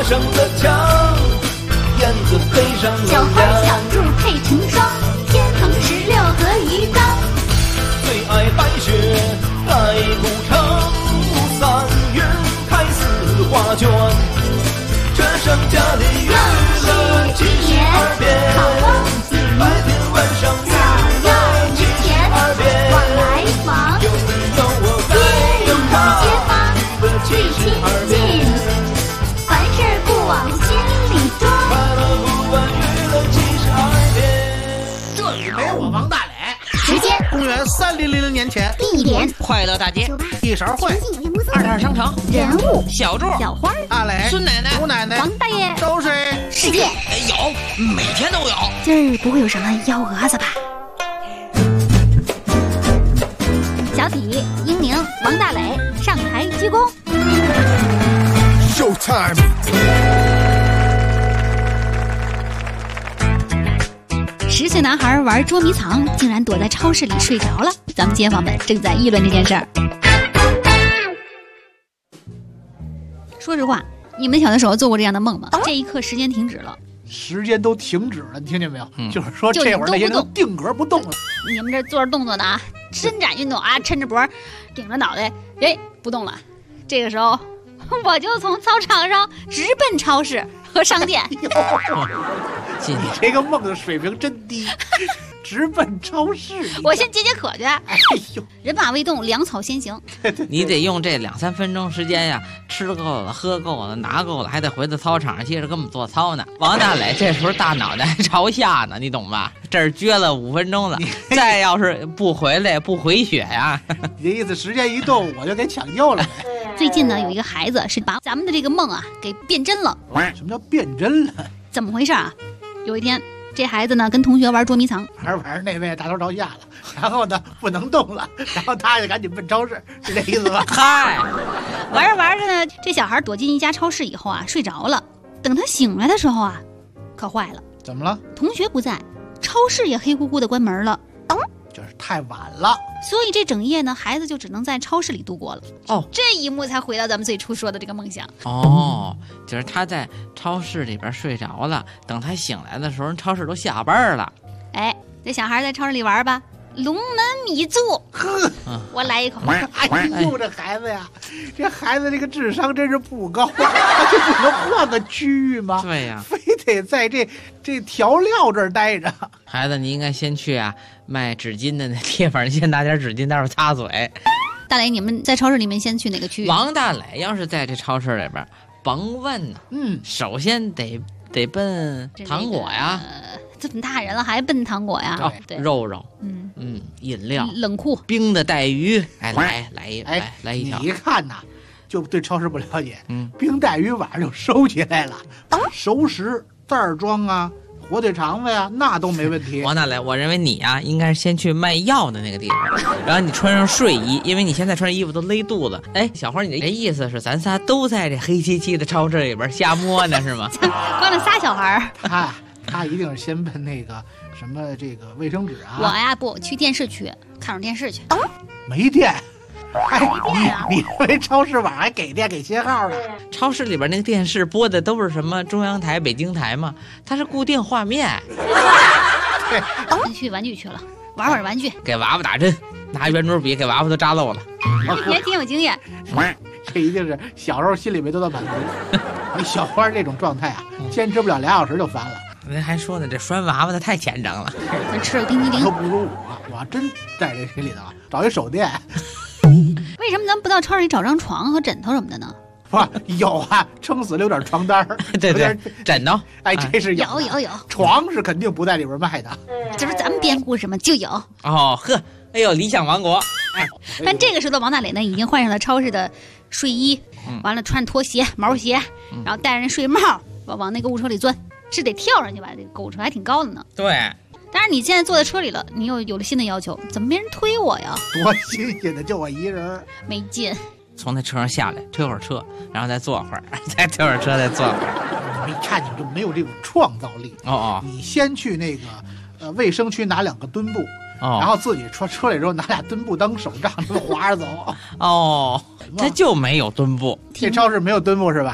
上的墙，燕子飞上了小花小兔配成双，天蓬16和鱼缸。 最爱白雪盖古城，3月开4花卷，这剩下的娱乐72变，白天晚上娱乐72变， 往来忙， 有你有我该有他，娱乐72变， 凡事不往心里装， 快乐不问娱乐72变。 这里没我王大磊。 时间公元3000年前， 地点快乐大街， 一勺烩， 22商城， 人物小柱， 小花阿磊， 孙奶奶， 吴奶奶， 王大爷周水， 世界。 有，每天都有。 今儿不会有什么幺蛾子吧？小体、英宁、王大磊上台鞠躬。 Showtime！ 10岁男孩玩捉迷藏，竟然躲在超市里睡着了。咱们街坊们正在议论这件事儿。说实话，你们小的时候做过这样的梦吗？这一刻时间停止了， 时间都停止了，你听见没有？就是说就这会儿那些人都你都不动定格不动了。 你们这做着动作呢啊，伸展运动啊，抻着脖，顶着脑袋，哎，不动了。这个时候，我就从操场上直奔超市和商店。 进去， 这个梦的水平真低，直奔超市。 我先解解渴去。 哎呦， 人马未动，粮草先行。 你得用这2-3分钟时间呀，吃够了，喝够了，拿够了，还得回到操场上接着跟我们做操呢。王大磊这时候大脑袋还朝下呢，你懂吧？这儿撅了5分钟了，再要是不回来不回血呀， 你这意思时间一动我就给抢救了呗？ 最近呢，有一个孩子是把咱们的这个梦啊给变真了。 什么叫变真了？ 怎么回事啊？有一天，这孩子呢跟同学玩捉迷藏， 玩那位大头朝下了，然后呢不能动了，然后他就赶紧奔超市，是这意思吧？ 嗨， 玩着玩着呢，这小孩躲进一家超市以后啊睡着了。等他醒来的时候啊，可坏了， 怎么了？ 同学不在，超市也黑乎乎的关门了。 就是太晚了。 所以这整夜呢，孩子就只能在超市里度过了。 哦， 这一幕才回到咱们最初说的这个梦想。 哦，就是他在超市里边睡着了，等他醒来的时候，超市都下班了。 哎，这小孩在超市里玩吧，龙门米柱，我来一口。 哎呦，这孩子呀，这孩子这个智商真是不高，他就不能换个区域吗？ 对呀， 非得在这调料这儿待着。 孩子，你应该先去啊卖纸巾的那地方，你先拿点纸巾，待会儿擦嘴。 大磊，你们在超市里面先去哪个区域？ 王大磊要是在这超市里边，甭问呢，首先得奔糖果呀。 这么大人了还奔糖果呀？ 对，肉，饮料， 冷酷， 冰的带鱼，哎，来一条。 你一看呐，就对超市不了解。冰带鱼晚上就收起来了，熟食袋装啊，火腿肠子呀，那都没问题。 王大磊，我认为你啊，应该是先去卖药的那个地方，然后你穿上睡衣，因为你现在穿衣服都勒肚子。哎，小花，你的意思是咱仨都在这黑漆漆的超市里边瞎摸呢，是吗？ 光了仨小孩儿。 他一定是先奔那个什么这个卫生纸啊。 我呀不去电视区看会电视去。 没电。哎，你认为超市晚上还给电给信号呢？ 超市里边那个电视播的都是什么中央台、北京台吗？它是固定画面。 对，去玩具去了，玩玩具， 给娃娃打针，拿圆珠笔给娃娃都扎漏了。 你还挺有经验。 这一定是小时候心里没得到满足。你小花这种状态啊，坚持不了2小时就烦了。 人还说呢，这拴娃娃的太虔诚了。 咱吃了叮叮叮。 都不如我真在这里头找一手电。 为什么咱们不到超市里找张床和枕头什么的呢？ 不有啊，撑死了有点床单儿。 对，枕头。 哎，这是有。 床是肯定不在里边卖的。 这不是咱们编故事吗？就有。 哦呵，哎呦，理想王国。 但这个时候的王大磊呢，已经换上了超市的睡衣，完了穿拖鞋、毛鞋，然后戴着睡帽，往那购物车里钻。是得跳上去吧？这个购物车还挺高的呢。 对。 当然你现在坐在车里了，你又有了新的要求，怎么没人推我呀？ 多新鲜的，就我一人。 没劲。 从那车上下来，推会儿车，然后再坐会儿，再推会儿车，再坐会儿。 你看你就没有这种创造力。你先去那个卫生区拿2个墩布。然后自己车里之后拿2墩布当手杖，这么滑着走。 他就没有墩布。 这超市没有墩布是吧？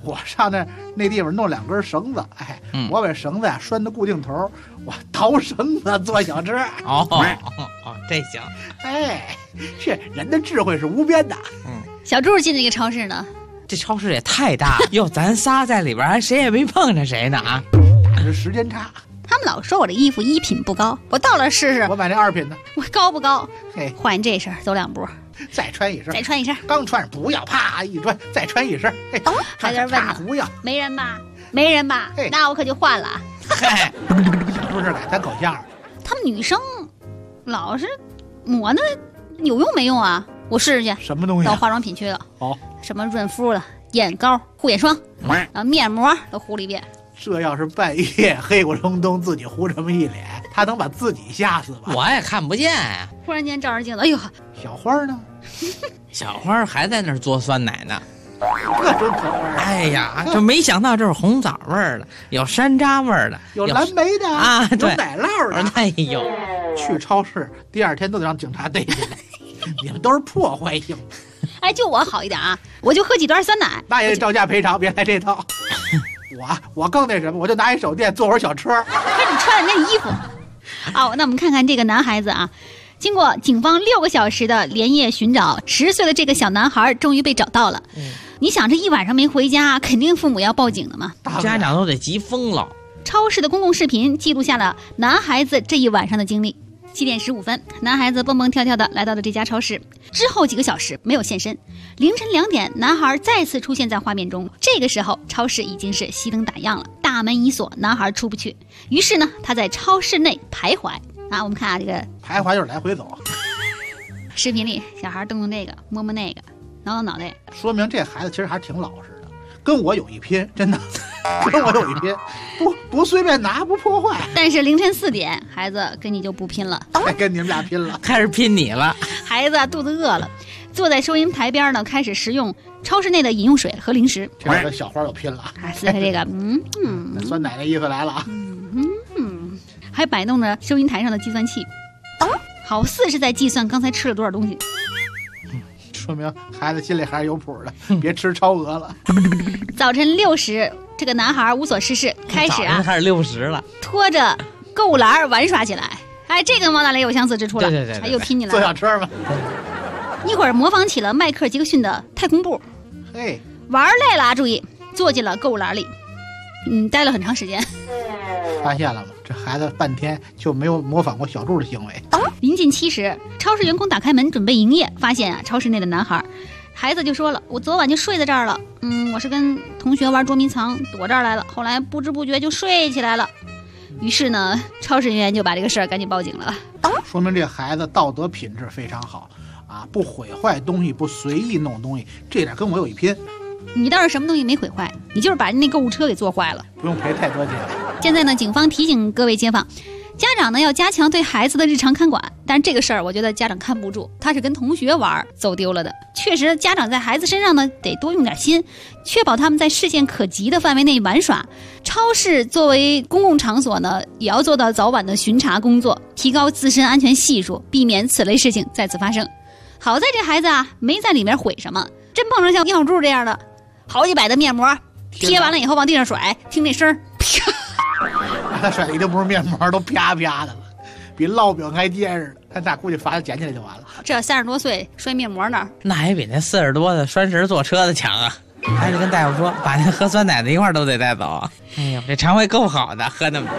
我上那地方弄2根绳子，我把绳子呀拴到固定头，我倒绳子坐小车。 哦，这行。 是人的智慧是无边的。 小柱进这个超市呢， 这超市也太大了，哟，咱仨在里边还谁也没碰着谁呢啊！ 打着时间差。 他们老说我这衣服1品不高，我到了试试。 我买那2品的， 我高不高？ 嘿， 换这身走2步， 再穿一身， 再穿一身， 刚穿上不要，啪一穿，再穿一身， 还在这问呢， 不要， 没人吧？没人吧？那我可就换了。 嗨，说这改咱口相声。 他们女生老是抹那有用没用啊？我试试去。 什么东西？ 到化妆品去了。什么润肤了、眼膏、护眼霜，然后面膜都糊了一遍。 这要是半夜黑咕隆咚自己糊这么一脸，他能把自己吓死吧？ 我也看不见呀。 忽然间照着镜子，哎呦， 小花呢？ 小花还在那儿做酸奶呢。 这真可味！ 哎呀，就没想到这是红枣味儿的，有山楂味儿的， 有蓝莓的啊，对， 有奶酪的。 哎呦， 去超市第2天都得让警察逮起来，你们都是破坏性。 哎，就我好一点啊，我就喝几段酸奶， 那也得照价赔偿，别来这套。我更那什么，我就拿一手电坐会儿小车。 看你穿的那衣服。那我们看看这个男孩子啊，经过警方6个小时的连夜寻找，10岁的这个小男孩终于被找到了。你想这一晚上没回家，肯定父母要报警的嘛， 家长都得急疯了。 超市的公共视频记录下了男孩子这一晚上的经历。7点15分，男孩子蹦蹦跳跳的来到了这家超市，之后几个小时没有现身。凌晨2点，男孩再次出现在画面中，这个时候超市已经是熄灯打烊了，大门已锁，男孩出不去。于是呢，他在超市内徘徊。我们看啊，这个徘徊就是来回走。 视频里小孩动动这个，摸摸那个，挠挠脑袋， 说明这孩子其实还挺老实的，跟我有一拼，真的，跟我有一拼，不随便拿，不破坏。 但是凌晨4点，孩子跟你就不拼了， 还跟你们俩拼了， 开始拼你了。 孩子肚子饿了，坐在收银台边呢，开始食用超市内的饮用水和零食。 这个小花又拼了， 撕开这个， 酸奶的意思来了啊， 还摆弄着收银台上的计算器，好似是在计算刚才吃了多少东西。 说明孩子心里还是有谱的，别吃超额了。 早晨6时，这个男孩无所事事，开始开始60了， 拖着购物篮玩耍起来。这跟王大雷有相似之处了， 对， 又拼起来了。 坐小车嘛， 一会儿模仿起了迈克尔·杰克逊的太空步，玩累了，注意坐进了购物篮里，待了很长时间。 发现了吗？这孩子半天就没有模仿过小柱的行为。 临近7时，超市员工打开门准备营业，发现超市内的男孩子就说了：“我昨晚就睡在这儿了，我是跟同学玩捉迷藏，躲这儿来了，后来不知不觉就睡起来了。”于是呢，超市人员就把这个事儿赶紧报警了。 说明这孩子道德品质非常好啊，不毁坏东西，不随意弄东西，这点跟我有一拼。 你倒是什么东西没毁坏，你就是把那购物车给做坏了， 不用赔太多钱。 现在呢，警方提醒各位街坊，家长呢要加强对孩子的日常看管。但是这个事儿，我觉得家长看不住，他是跟同学玩走丢了的。确实，家长在孩子身上呢得多用点心，确保他们在视线可及的范围内玩耍。超市作为公共场所呢，也要做到早晚的巡查工作，提高自身安全系数，避免此类事情再次发生。好在这孩子没在里面毁什么，真碰上像尿柱这样的，好几百的面膜贴完了以后往地上甩，听那声啪， 他甩的一定不是面膜，都啪啪的了，比烙饼还结实。他咋估计罚他捡起来就完了。 这30多岁摔面膜呢， 那还比那40多的拴绳坐车的强啊！还得跟大夫说，把那喝酸奶的一块都得带走。哎呦，这肠胃够好的，喝那么多。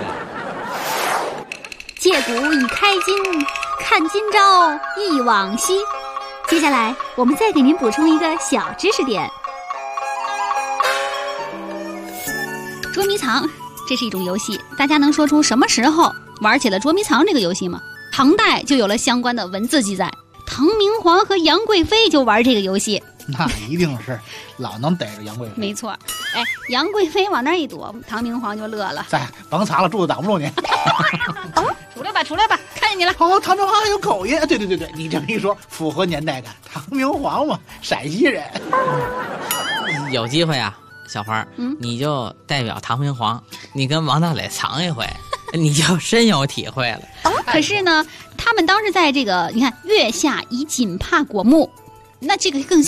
借古已开今，看今朝忆往昔。接下来我们再给您补充一个小知识点。捉迷藏，这是一种游戏，大家能说出什么时候玩起了捉迷藏这个游戏吗？唐代就有了相关的文字记载，唐明皇和杨贵妃就玩这个游戏。 那一定是老能逮着杨贵妃。 没错，杨贵妃往那一躲，唐明皇就乐了。 甭藏了，柱子挡不住你。 出来吧，看见你了。 哦，唐明皇还有口音。对，你这么一说，符合年代感。唐明皇嘛，陕西人。 有机会啊，小花，你就代表唐明皇，你跟王大磊藏一回，你就深有体会了。 可是呢，他们当时在这个，你看月下以锦帕裹目，那这个更像是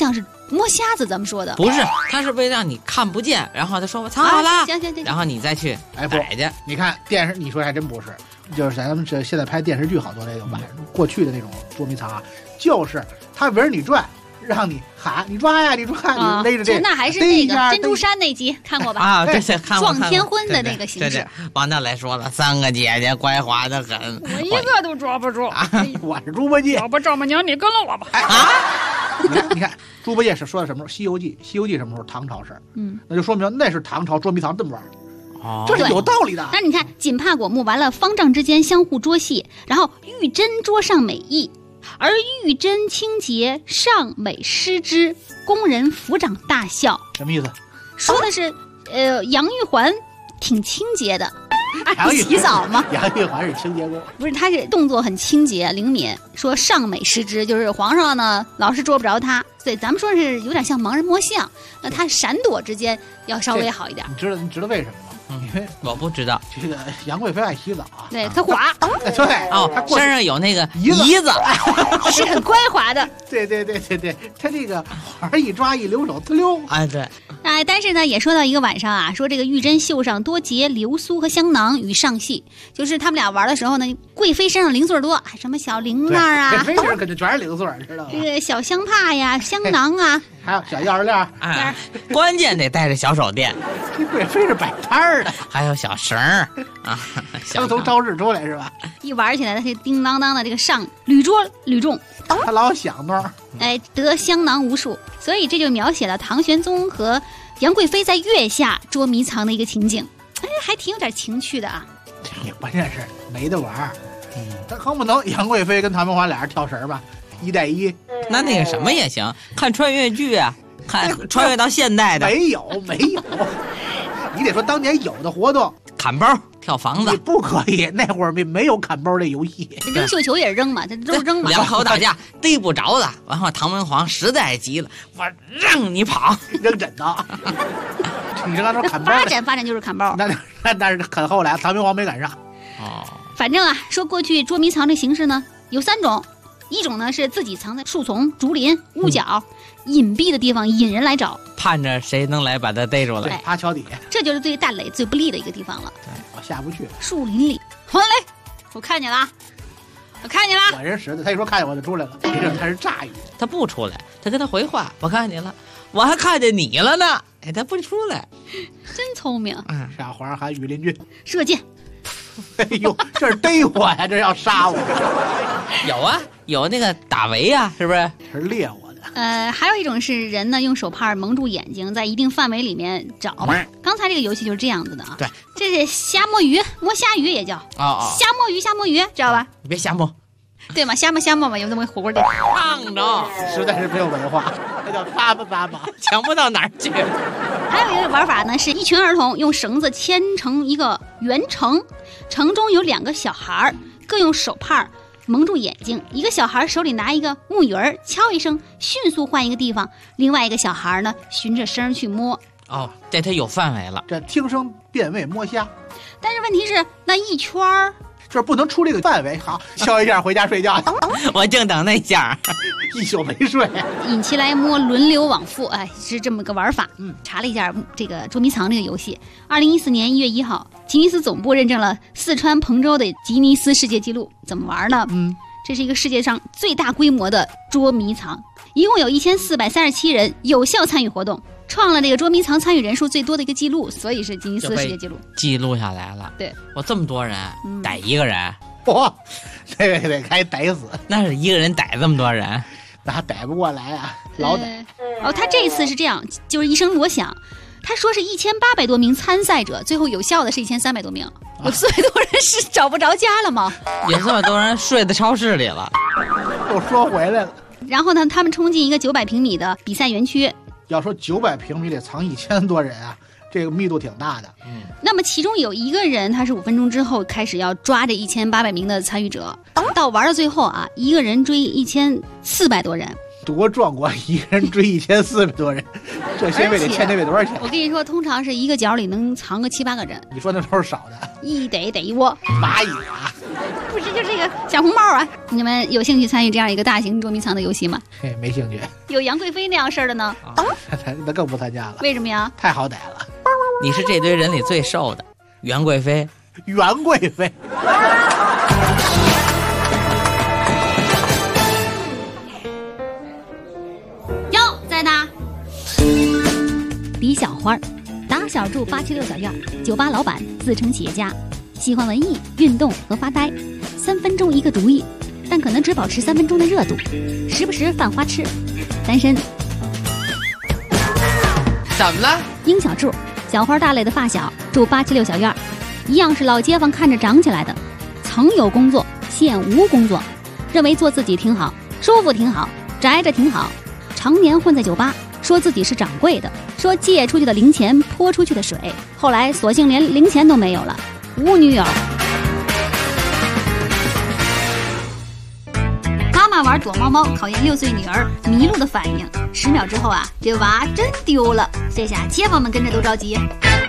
摸瞎子怎么说的？ 不是，他是为让你看不见，然后他说我藏好了， 行， 然后你再去哎不逮去。 你看电视，你说还真不是，就是咱们这现在拍电视剧好多那种过去的那种捉迷藏啊，就是他围着你转，让你喊你抓呀，你抓呀，你勒着这， 那还是那个珍珠山那集看过吧？ 啊，对，看过。 撞天婚的那个形式。 对，王大来说了，3个姐姐乖滑的很， 我一个都抓不住。 我是猪八戒， 要不丈母娘你跟了我吧？ 你看，猪八戒是说的什么时候？《西游记》，《西游记》什么时候？唐朝事那就说明那是唐朝捉迷藏这么玩，这是有道理的。 但是你看，锦帕果木完了，方丈之间相互捉戏，然后玉针桌上美意，而玉针清洁，尚美施之，工人抚掌大笑。 什么意思？ 说的是，杨玉环挺清洁的。洗澡吗？ 杨玉环是清洁工， 不是，他是动作很清洁灵敏。说尚美施之，就是皇上呢老是捉不着他，对，咱们说是有点像盲人摸象，那他闪躲之间要稍微好一点。 你知道为什么吗？因为我不知道， 这个杨贵妃爱洗澡啊， 对她滑， 对哦， 她身上有那个胰子， 是很乖滑的。 对，她这个环一抓一留手，呲溜。 哎，对， 哎，但是呢，也说到一个晚上啊，说这个玉针袖上多结流苏和香囊与上戏，就是他们俩玩的时候呢，贵妃身上零碎多，什么小铃铛啊， 贵妃身上可就全是零碎，知道吗？ 这个小香帕呀、香囊啊， 还有小钥匙链， 哎，关键得带着小手电。 这贵妃是摆摊儿的， 还有小绳儿啊， 刚从超市出来是吧？ 一玩起来，他这叮当当的这个上屡捉屡中， 他老响动， 哎，得香囊无数，所以这就描写了唐玄宗和杨贵妃在月下捉迷藏的一个情景，哎，还挺有点情趣的啊。 也关键是没得玩，他更不能杨贵妃跟唐明皇俩人跳绳吧，1带1。 那个什么也行，看穿越剧啊，看穿越到现代的。 没有，你得说当年有的活动， 砍包、跳房子， 你不可以。那会儿没有砍包这游戏， 扔绣球也是扔嘛，这都扔嘛。 两口打架逮不着了，然后唐明皇实在急了，我让你跑， 扔枕头。你这刚说砍包， 发展就是砍包。 那是很后来，唐明皇没赶上。 哦， 反正啊，说过去捉迷藏这形式呢有3种，一种呢是自己藏在树丛、竹林、屋角。隐蔽的地方引人来找， 盼着谁能来把他逮住了。 对，趴桥底下， 这就是对大磊最不利的一个地方了。 对，我下不去。 树林里，黄磊，我看见了， 我人实的，他一说看见我就出来了，他是诈语， 他不出来，他跟他回话，我看见了，我还看见你了呢。哎，他不出来， 真聪明。 上皇上喊羽林军射箭。 哎呦，这是逮我呀，这要杀我。 有啊，有那个打围啊，是不是？ 是猎我。 还有一种是人呢用手帕蒙住眼睛，在一定范围里面找。刚才这个游戏就是这样子的啊。 对， 这是瞎摸鱼，摸虾鱼也叫瞎摸鱼，知道吧？ 你别瞎摸， 对吗？瞎摸嘛，有这么火锅店。 烫着， 实在是没有文化，那叫咂巴， 强不到哪儿去。 还有一个玩法呢，是一群儿童用绳子牵成一个圆城，城中有2个小孩，各用手帕蒙住眼睛，一个小孩手里拿一个木鱼儿，敲一声，迅速换一个地方。另外一个小孩呢，循着声去摸。 哦，这他有范围了， 这听声辨位摸虾。 但是问题是，那一圈儿， 这不能出这个范围。好，敲一下回家睡觉。 我正等那下， 一宿没睡。 引其来摸，轮流往复，哎，是这么个玩法。查了一下这个捉迷藏这个游戏，2014年1月1号，吉尼斯总部认证了四川彭州的吉尼斯世界纪录。怎么玩呢？这是一个世界上最大规模的捉迷藏，一共有1437人有效参与活动，创了这个捉迷藏参与人数最多的一个记录，所以是吉尼斯世界纪录， 记录下来了。 对， 我这么多人逮一个人， 哇，这个得该逮死。 那是一个人逮这么多人， 那逮不过来啊，老逮。 他这次是这样，就是一声锣响。他说是1800多名参赛者，最后有效的是1300多名。有400多人是找不着家了吗？ 有这么多人睡在超市里了。 又说回来了。 然后呢，他们冲进一个900平米的比赛园区。 要说900平米里藏1000多人啊，这个密度挺大的。 那么其中有一个人，他是5分钟之后开始要抓这1800名的参与者，到玩到最后啊，一个人追1400多人。 多壮观！一个人追1400多人，这些位得欠这位多少钱？ 我跟你说，通常是一个角里能藏个7、8个人。 你说那都是少的， 一逮一窝蚂蚁啊！ 不是就这个小红帽啊？你们有兴趣参与这样一个大型捉迷藏的游戏吗？ 嘿，没兴趣。 有杨贵妃那样事儿的呢？ 那更不参加了。 为什么呀？ 太好歹了。 你是这堆人里最瘦的，袁贵妃。 袁贵妃。 哟，在呢。李小花，打小住876小院，酒吧老板，自称企业家，喜欢文艺、运动和发呆，3分钟一个主意，但可能只保持3分钟的热度，时不时犯花痴，单身。 怎么了？ 殷小柱，小花大磊的发小，住876小院，一样是老街坊看着长起来的，曾有工作，现无工作，认为做自己挺好，舒服挺好，宅着挺好，常年混在酒吧，说自己是掌柜的，说借出去的零钱泼出去的水，后来索性连零钱都没有了，无女友。妈妈玩躲猫猫，考验6岁女儿迷路的反应，10秒之后啊，这娃真丢了，这下街坊们跟着都着急。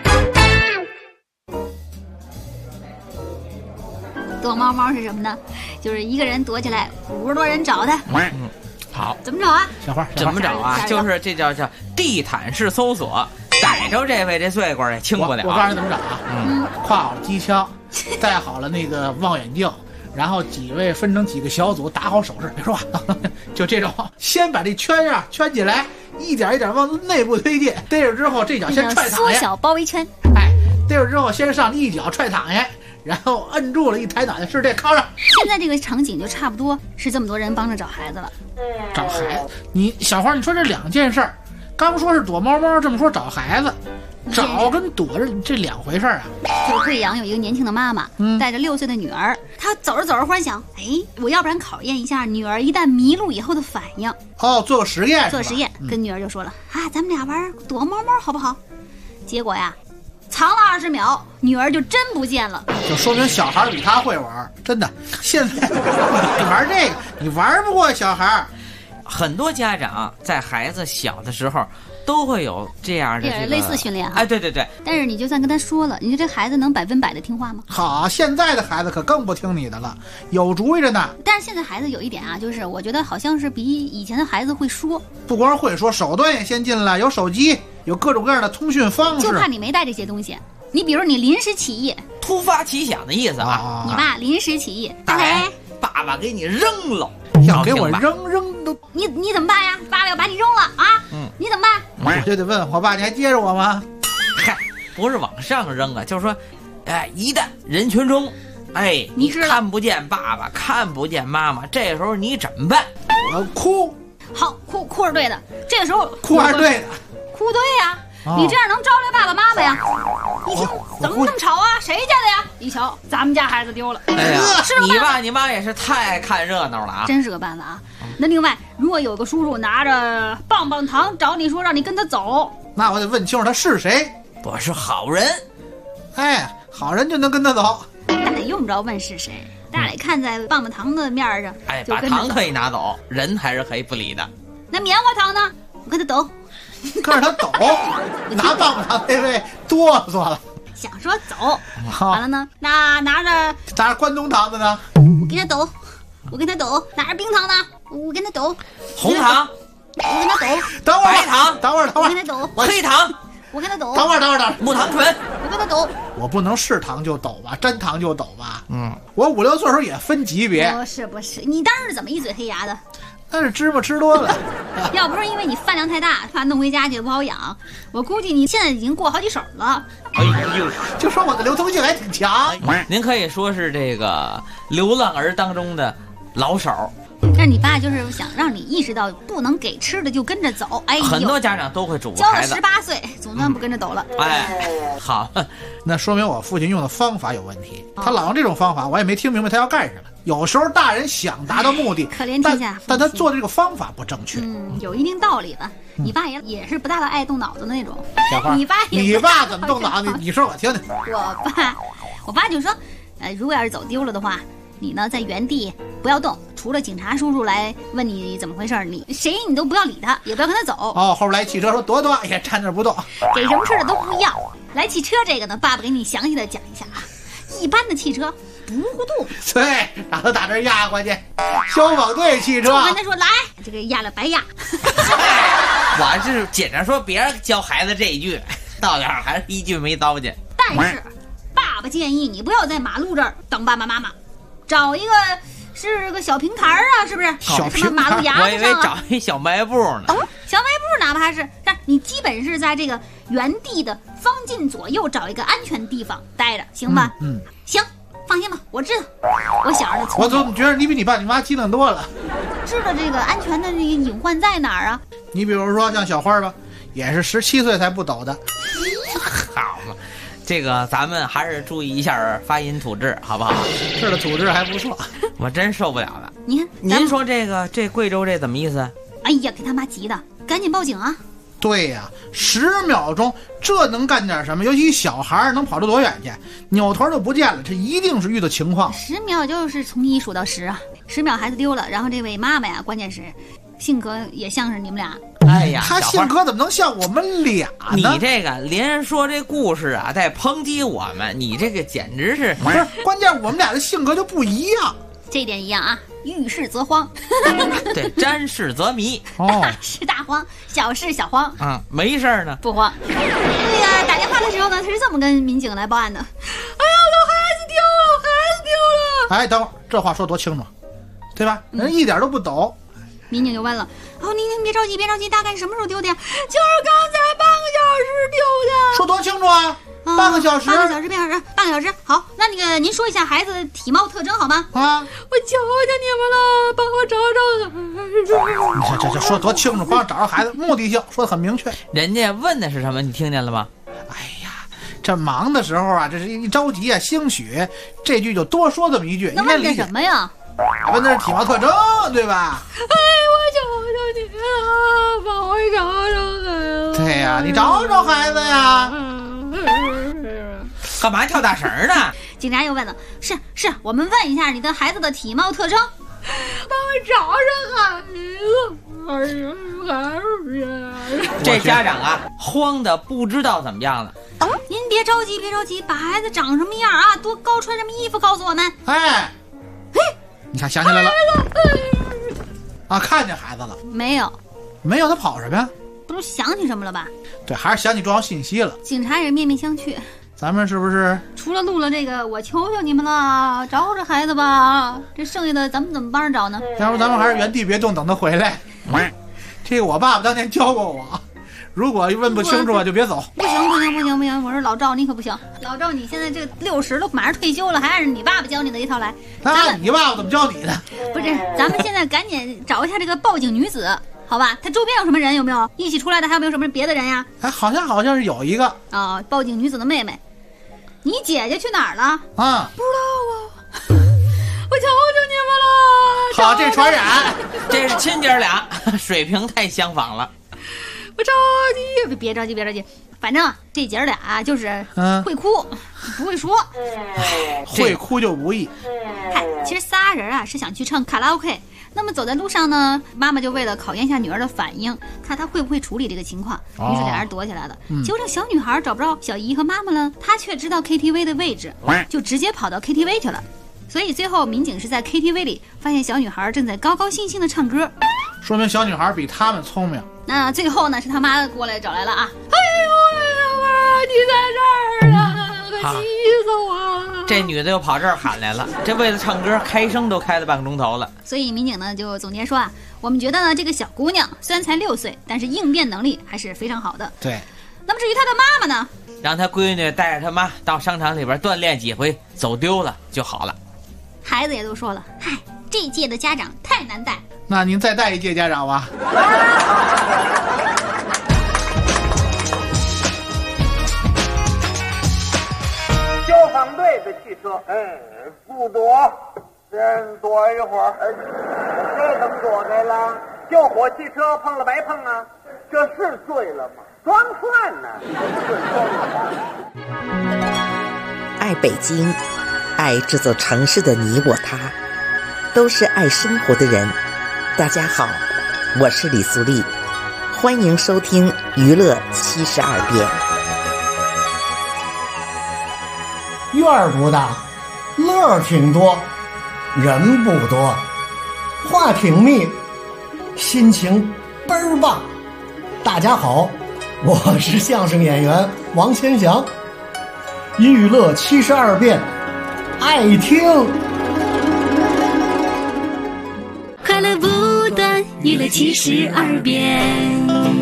躲猫猫是什么呢？就是一个人躲起来，50多人找他。 好， 怎么找啊？ 小花怎么找啊？就是这叫地毯式搜索，逮着这位这罪过也轻不了。 我告诉你怎么找啊？挎好了机枪，戴好了那个望远镜，然后几位分成几个小组，打好手势。别说话，就这种，先把这圈啊圈起来，一点一点往内部推进。逮着之后，这脚先踹躺下。 缩小包围圈。 哎，逮着之后先上一脚踹躺下。然后摁住了，一抬脑袋，是这靠上。 现在这个场景就差不多是这么多人帮着找孩子了。 找孩子，你小花，你说这2件事儿，刚说是躲猫猫，这么说找孩子，找跟躲这2回事啊。 就是贵阳有一个年轻的妈妈，带着6岁的女儿，她走着走着忽然想，哎，我要不然考验一下女儿一旦迷路以后的反应。 哦，做个实验。 做实验，跟女儿就说了，啊，咱们俩玩躲猫猫好不好？结果呀。藏了20秒，女儿就真不见了， 就说明小孩比他会玩，真的。现在你玩这个，你玩不过小孩。 很多家长在孩子小的时候都会有这样的类似训练啊。 哎，对对对。 但是你就算跟他说了，你说这孩子能100%的听话吗？ 好，现在的孩子可更不听你的了，有主意着呢。 但是现在孩子有一点啊，就是我觉得好像是比以前的孩子会说， 不光会说，手段也先进了，有手机。有各种各样的通讯方式， 就怕你没带这些东西。你比如你临时起意， 突发奇想的意思啊！ 你爸临时起意， 大磊，爸爸给你扔了， 要给我扔都， 你怎么办呀？爸爸要把你扔了啊！你怎么办？我就得问我爸，你还接着我吗？ 嗨，不是往上扔啊，就是说，哎，一旦人群中，哎，你看不见爸爸，看不见妈妈，这时候你怎么办？ 我哭。 好，哭是对的。这个时候哭还是对的。 哭对呀，你这样能招来爸爸妈妈呀。一听怎么那么吵啊？谁家的呀？一瞧，咱们家孩子丢了。 哎呀，你爸你妈也是太看热闹了啊！ 真是个办法啊。那另外，如果有个叔叔拿着棒棒糖找你说让你跟他走， 那我得问清楚他是谁。 我是好人。 哎，好人就能跟他走。 那得用不着问是谁。大磊看在棒棒糖的面上， 哎，把糖可以拿走，人还是可以不理的。 那棉花糖呢？我跟他抖。 跟着他抖，拿棒棒糖那位哆嗦了， 想说走，完了呢，那拿着关东糖的呢， 我跟他抖，拿着冰糖呢，我跟他抖， 红糖， 我跟他抖， 等会儿， 白糖， 等会儿， 我跟他抖， 黑糖， 我跟他抖， 等会儿， 木糖醇， 我跟他抖， 我不能是糖就抖吧，真糖就抖吧，我5、6岁时候也分级别， 不是，你当时怎么一嘴黑牙的？ 那是芝麻吃多了， 要不是因为你饭量太大，怕弄回家去不好养，我估计你现在已经过好几手了。 哎呦， 就说我的流通性还挺强。 您可以说是这个流浪儿当中的老手。 但是你爸就是想让你意识到不能给吃的就跟着走。哎呦， 很多家长都会嘱咐孩子。 教了18岁，总算不跟着走了。 哎，好， 那说明我父亲用的方法有问题。他老用这种方法，我也没听明白他要干什么。有时候大人想达到目的， 可怜天下， 但他做的这个方法不正确。 有一定道理吧？你爸也是不大爱动脑子的那种。 小花， 你爸怎么动脑子？你说我听听。 我爸就说，如果要是走丢了的话，你呢在原地不要动，除了警察叔叔来问你怎么回事，你都不要理他，也不要跟他走。 后边来汽车说多，也站那不动， 给什么吃的都不要。来汽车这个呢，爸爸给你详细的讲一下啊。一般的汽车不糊涂。 对，让他打这压过去。消防队汽车， 就跟他说来，这个压了白压。 我是紧着说别人教孩子这一句，到点儿还是一句没糟践。 但是，爸爸建议你不要在马路这儿等爸爸妈妈，找一个是个小平台啊，是不是？ 小什么马路牙我以为子上啊。 找一小卖部呢。 小卖部哪怕是，但你基本是在这个原地的方近左右找一个安全地方待着，行吧？行，放心吧，我知道，我小时候的聪我明， 怎么觉得你比你爸你妈机灵多了？ 知道这个安全的这个隐患在哪儿啊？ 你比如说像小花吧，也是17岁才不抖的。 好嘛，这个咱们还是注意一下发音吐字，好不好？ 这的土质还不错。 我真受不了了。 你看，咱们您说这贵州这怎么意思？ 哎呀，给他妈急的，赶紧报警啊！ 对呀，10秒钟，这能干点什么？尤其小孩能跑出多远去？扭头就不见了，这一定是遇到情况。 10秒就是从1数到10啊，10秒孩子丢了，然后这位妈妈呀，关键是性格也像是你们俩。 哎呀， 他性格怎么能像我们俩呢？ 你这个连说这故事啊，在抨击我们，你这个简直是不是关键，我们俩的性格就不一样。 这点一样啊，遇事则慌， 对，沾事则迷。 大事大慌，小事小慌， 没事呢， 不慌。那个打电话的时候呢，他是这么跟民警来报案的：“哎呀，我孩子丢了，孩子丢了。” 哎，等会儿这话说多清楚，对吧？人一点都不抖。 民警就问了：“哦，您别着急，别着急，大概什么时候丢的呀？”“就是刚才半个小时丢的。” 说多清楚啊！半个小时， 半个小时，半个小时。好，那个您说一下孩子的体貌特征好吗？ 啊！ 我求求你们了，帮我找找孩子。 你看这说多清楚，帮我找着孩子，目的性说的很明确。 人家问的是什么？你听见了吗？ 哎呀，这忙的时候啊，这是一着急啊，兴许这句就多说这么一句。 那问的什么呀？ 问的是体貌特征，对吧？ 哎，我求求你了，帮我找找孩子。 对呀，你找找孩子呀。 干嘛跳大绳呢？ 警察又问了：“是，我们问一下你的孩子的体貌特征。”帮我找找孩子。哎呀， 这家长啊，慌的不知道怎么样了。 您别着急，把孩子长什么样啊？多高，穿什么衣服，告诉我们。 哎，你看想起来了啊？看见孩子了没有？ 没有，他跑什么呀？ 不是想起什么了吧？ 对，还是想起重要信息了。 警察也面面相觑。 咱们是不是除了录了这个，我求求你们了，找找孩子吧。这剩下的咱们怎么帮着找呢？ 要不咱们还是原地别动，等他回来。这个我爸爸当年教过我，如果问不清楚就别走。 不行，我说老赵你可不行，老赵你现在这60了，马上退休了，还按照你爸爸教你的一套来。 那你爸爸怎么教你的？ 不是，咱们现在赶紧找一下这个报警女子。好吧，他周边有什么人？有没有一起出来的？还有没有什么别的人呀？ 哎，好像是有一个啊、报警女子的妹妹。你姐姐去哪儿了？ 啊， 不知道啊。我求求你们了！ 好，这传染， 这是亲姐俩，水平太相仿了。 我着急，别着急，反正这姐俩啊，就是会哭，不会说。 会哭就无益。 嗨，其实仨人啊是想去唱卡拉 OK。那么走在路上呢，妈妈就为了考验一下女儿的反应，看她会不会处理这个情况，于是俩人躲起来了。结果这小女孩找不着小姨和妈妈了，她却知道 KTV 的位置，就直接跑到 KTV 去了。所以最后民警是在 KTV 里发现小女孩正在高高兴兴的唱歌， 说明小女孩比他们聪明。 那最后呢是他妈过来找来了啊！哎呦，妈，你在这儿啊，可气死我了！ 这女的又跑这儿喊来了，这为了唱歌开声都开了半个钟头了。 所以民警呢就总结说啊，我们觉得呢这个小姑娘虽然才6岁，但是应变能力还是非常好的。 对。 那么至于她的妈妈呢， 让她闺女带着她妈到商场里边锻炼几回，走丢了就好了。 孩子也都说了，嗨，这届的家长太难带。 那您再带一届家长吧。 消防队的汽车，不多，先躲一会儿。这怎么躲开了？救火汽车碰了白碰啊？这是醉了吗？装蒜呢？ 爱北京，爱这座城市的你我他，都是爱生活的人。大家好，我是李素丽，欢迎收听娱乐72变。 院儿不大， 乐儿挺多，人不多，话挺密，心情倍儿棒。大家好，我是相声演员王千祥，娱乐72变，爱听。 快乐不断，娱乐72变。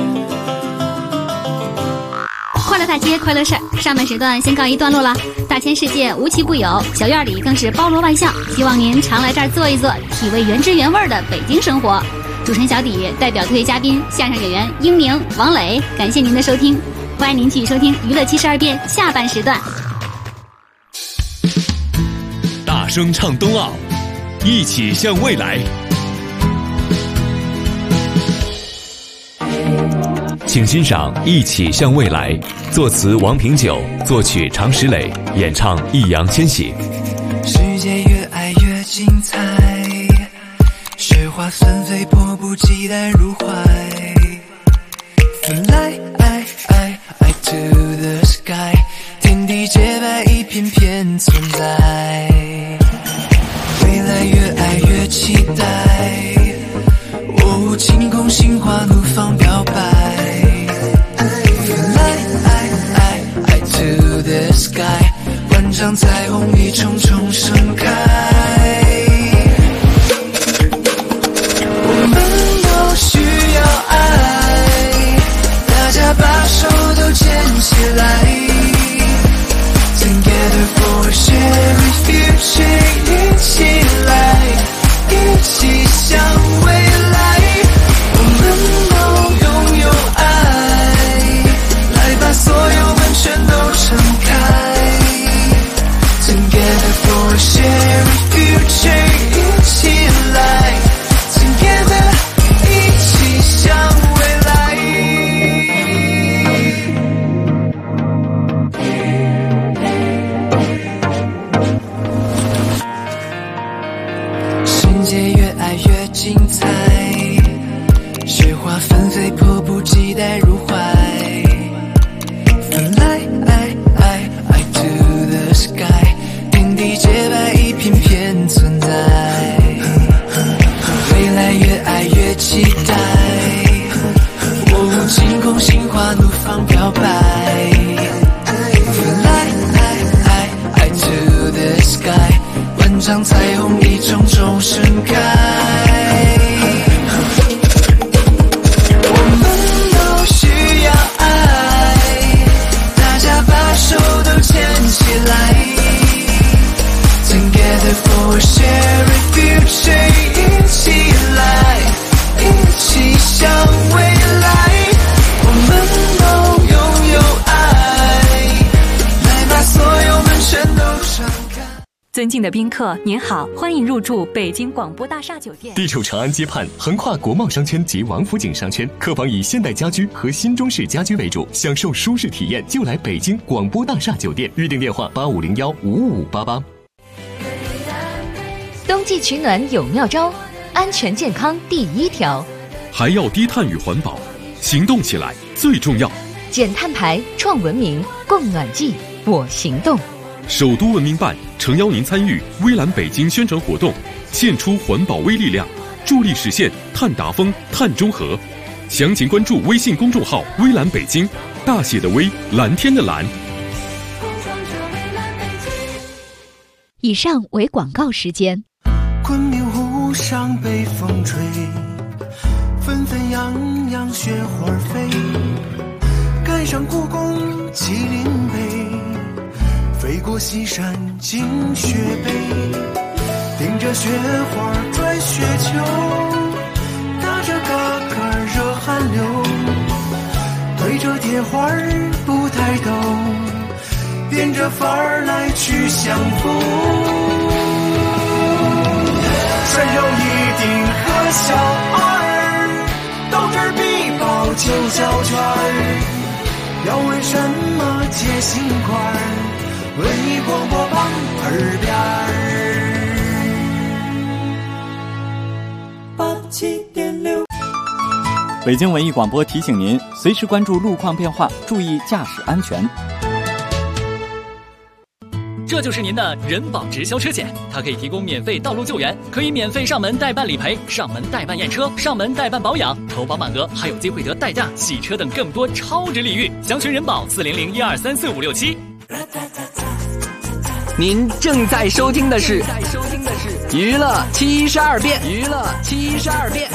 快乐大街，快乐事儿。上半时段先告一段落了。大千世界无奇不有，小院里更是包罗万象。希望您常来这儿坐一坐，体味原汁原味的北京生活。主持人小底代表特约嘉宾相声演员英宁、王磊，感谢您的收听，欢迎您继续收听娱乐72变下半时段。 大声唱冬奥，一起向未来。请欣赏《一起向未来》，作词王平久，作曲常石磊，演唱易烊千玺。 世界越爱越精彩，雪花纷飞，迫不及待入怀。Fly to the sky， 天地洁白，一片片存在。未来越爱越期待，哦，晴空心花怒放表白。Fly to the sky， 万丈彩虹一重重盛开。我们都需要爱，大家把手都牵起来。Together for a shared future， 一起来，一起向未来。我们都拥有爱，来把所有门全都撑开。Together for a shared future， 一起来 Together， 一起向未来。世界越爱越精彩，雪花纷飞，迫不及待入怀。Fly to the sky， 天地洁白，一片片存在。未来越爱越期待，哦，晴空心花怒放表白。Fly to the sky， 万丈彩虹一重重盛开。我们都需要爱，大家把手都牵起来。Together for a shared future， 一起来，一起向未来。我们都拥有爱，来把所有门全都敞开。 尊敬的宾客，您好，欢迎入住北京广播大厦酒店。 地处长安街畔，横跨国贸商圈及王府井商圈，客房以现代家居和新中式家居为主，享受舒适体验就来北京广播大厦酒店。预订电话8501-55588。 冬季取暖有妙招，安全健康第一条， 还要低碳与环保，行动起来最重要。 减碳排，创文明，供暖季，我行动。 首都文明办诚邀您参与微蓝北京宣传活动，献出环保微力量，助力实现碳达峰、碳中和。详情关注微信公众号微蓝北京，大写的微，蓝天的蓝。 以上为广告时间。 昆明湖上北风吹，纷纷扬扬雪花飞。赶上故宫麒麟碑，飞过西山进雪北。顶着雪花转雪球，打着嘎嘎热汗流。对着铁花不抬头，变着法儿来去相逢。穿上一顶和小二，斗智必报9小圈。要为什么接心块？文艺广播旁耳边87.6。 北京文艺广播提醒您，随时关注路况变化，注意驾驶安全。 这就是您的人保直销车险，它可以提供免费道路救援，可以免费上门代办理赔、上门代办验车、上门代办保养、投保满额还有机会得代驾、洗车等更多超值礼遇。详询人保40012345567。 您正在收听的是娱乐72变。娱乐72变。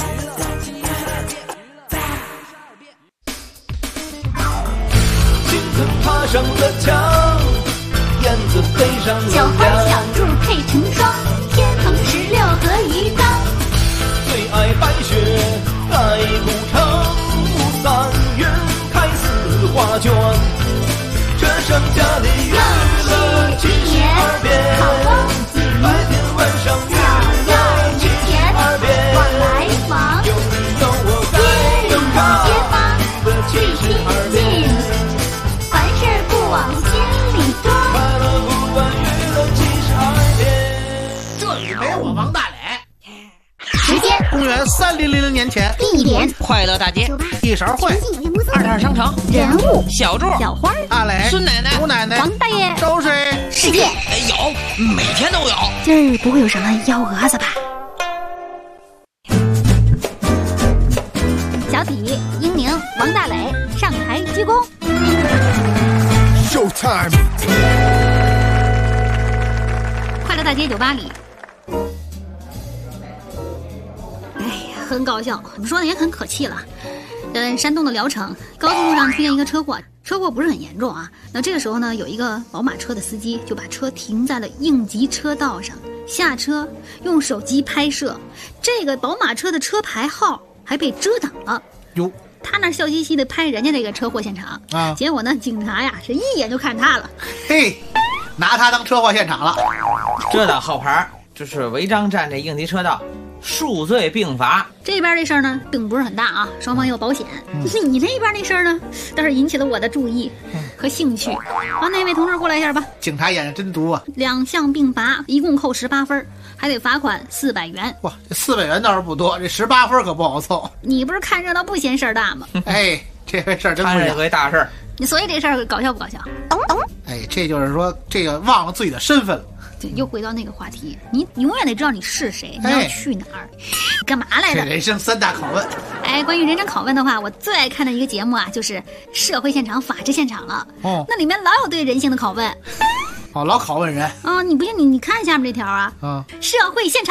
青藤爬上了墙，燕子飞上了小花小兔配成双，天蓬16和鱼缸。 最爱白雪盖古城，3月开4画卷。这剩下的娱乐72变，白天晚上娱乐72变。 往来往， 有你有我街里街坊最亲 72 近， 变。 凡事不往心里装。 快乐不管娱乐72变。 这里没我王大磊。 时间公元3000年前， 地点快乐大街， 一勺烩， 二店商城， 人物小柱， 小花， 阿磊， 孙奶奶， 吴奶奶， 王大爷， 周谁？ 世界有，每天都有。 今儿不会有什么幺蛾子吧？小体、英宁、王大磊上台鞠躬。 Showtime！ 快乐大街酒吧里，哎呀，很搞笑，怎么说呢，也很可气了。山东的聊城高速路上出现一个车祸，车祸不是很严重啊。那这个时候呢，有一个宝马车的司机就把车停在了应急车道上，下车用手机拍摄，这个宝马车的车牌号还被遮挡了。 哟， 他那笑嘻嘻的拍人家那个车祸现场啊， 结果呢，警察呀是一眼就看他了， 嘿，拿他当车祸现场了。 这的号牌就是违章占这应急车道，数罪并罚。 这边这事儿呢，并不是很大啊，双方也有保险。你那边那事儿呢，倒是引起了我的注意和兴趣。好，那位同志过来一下吧。 警察眼睛真毒啊 ！2项并罚，一共扣18分，还得罚款400元。 哇，这400元倒是不多，这18分可不好凑。 你不是看热闹不嫌事儿大吗？ 哎，这回事儿真不一样。 看这回大事儿。 所以这事儿搞笑不搞笑？ 哎，这就是说，这个忘了自己的身份了。 对，又回到那个话题，你永远得知道你是谁，你要去哪儿，你干嘛来的？ 这人生3大拷问。 哎，关于人生拷问的话，我最爱看的一个节目啊，就是《社会现场法治现场》了。哦，那里面老有对人性的拷问。 哦，老拷问人。 啊，你不信你看下面这条啊。社会现场。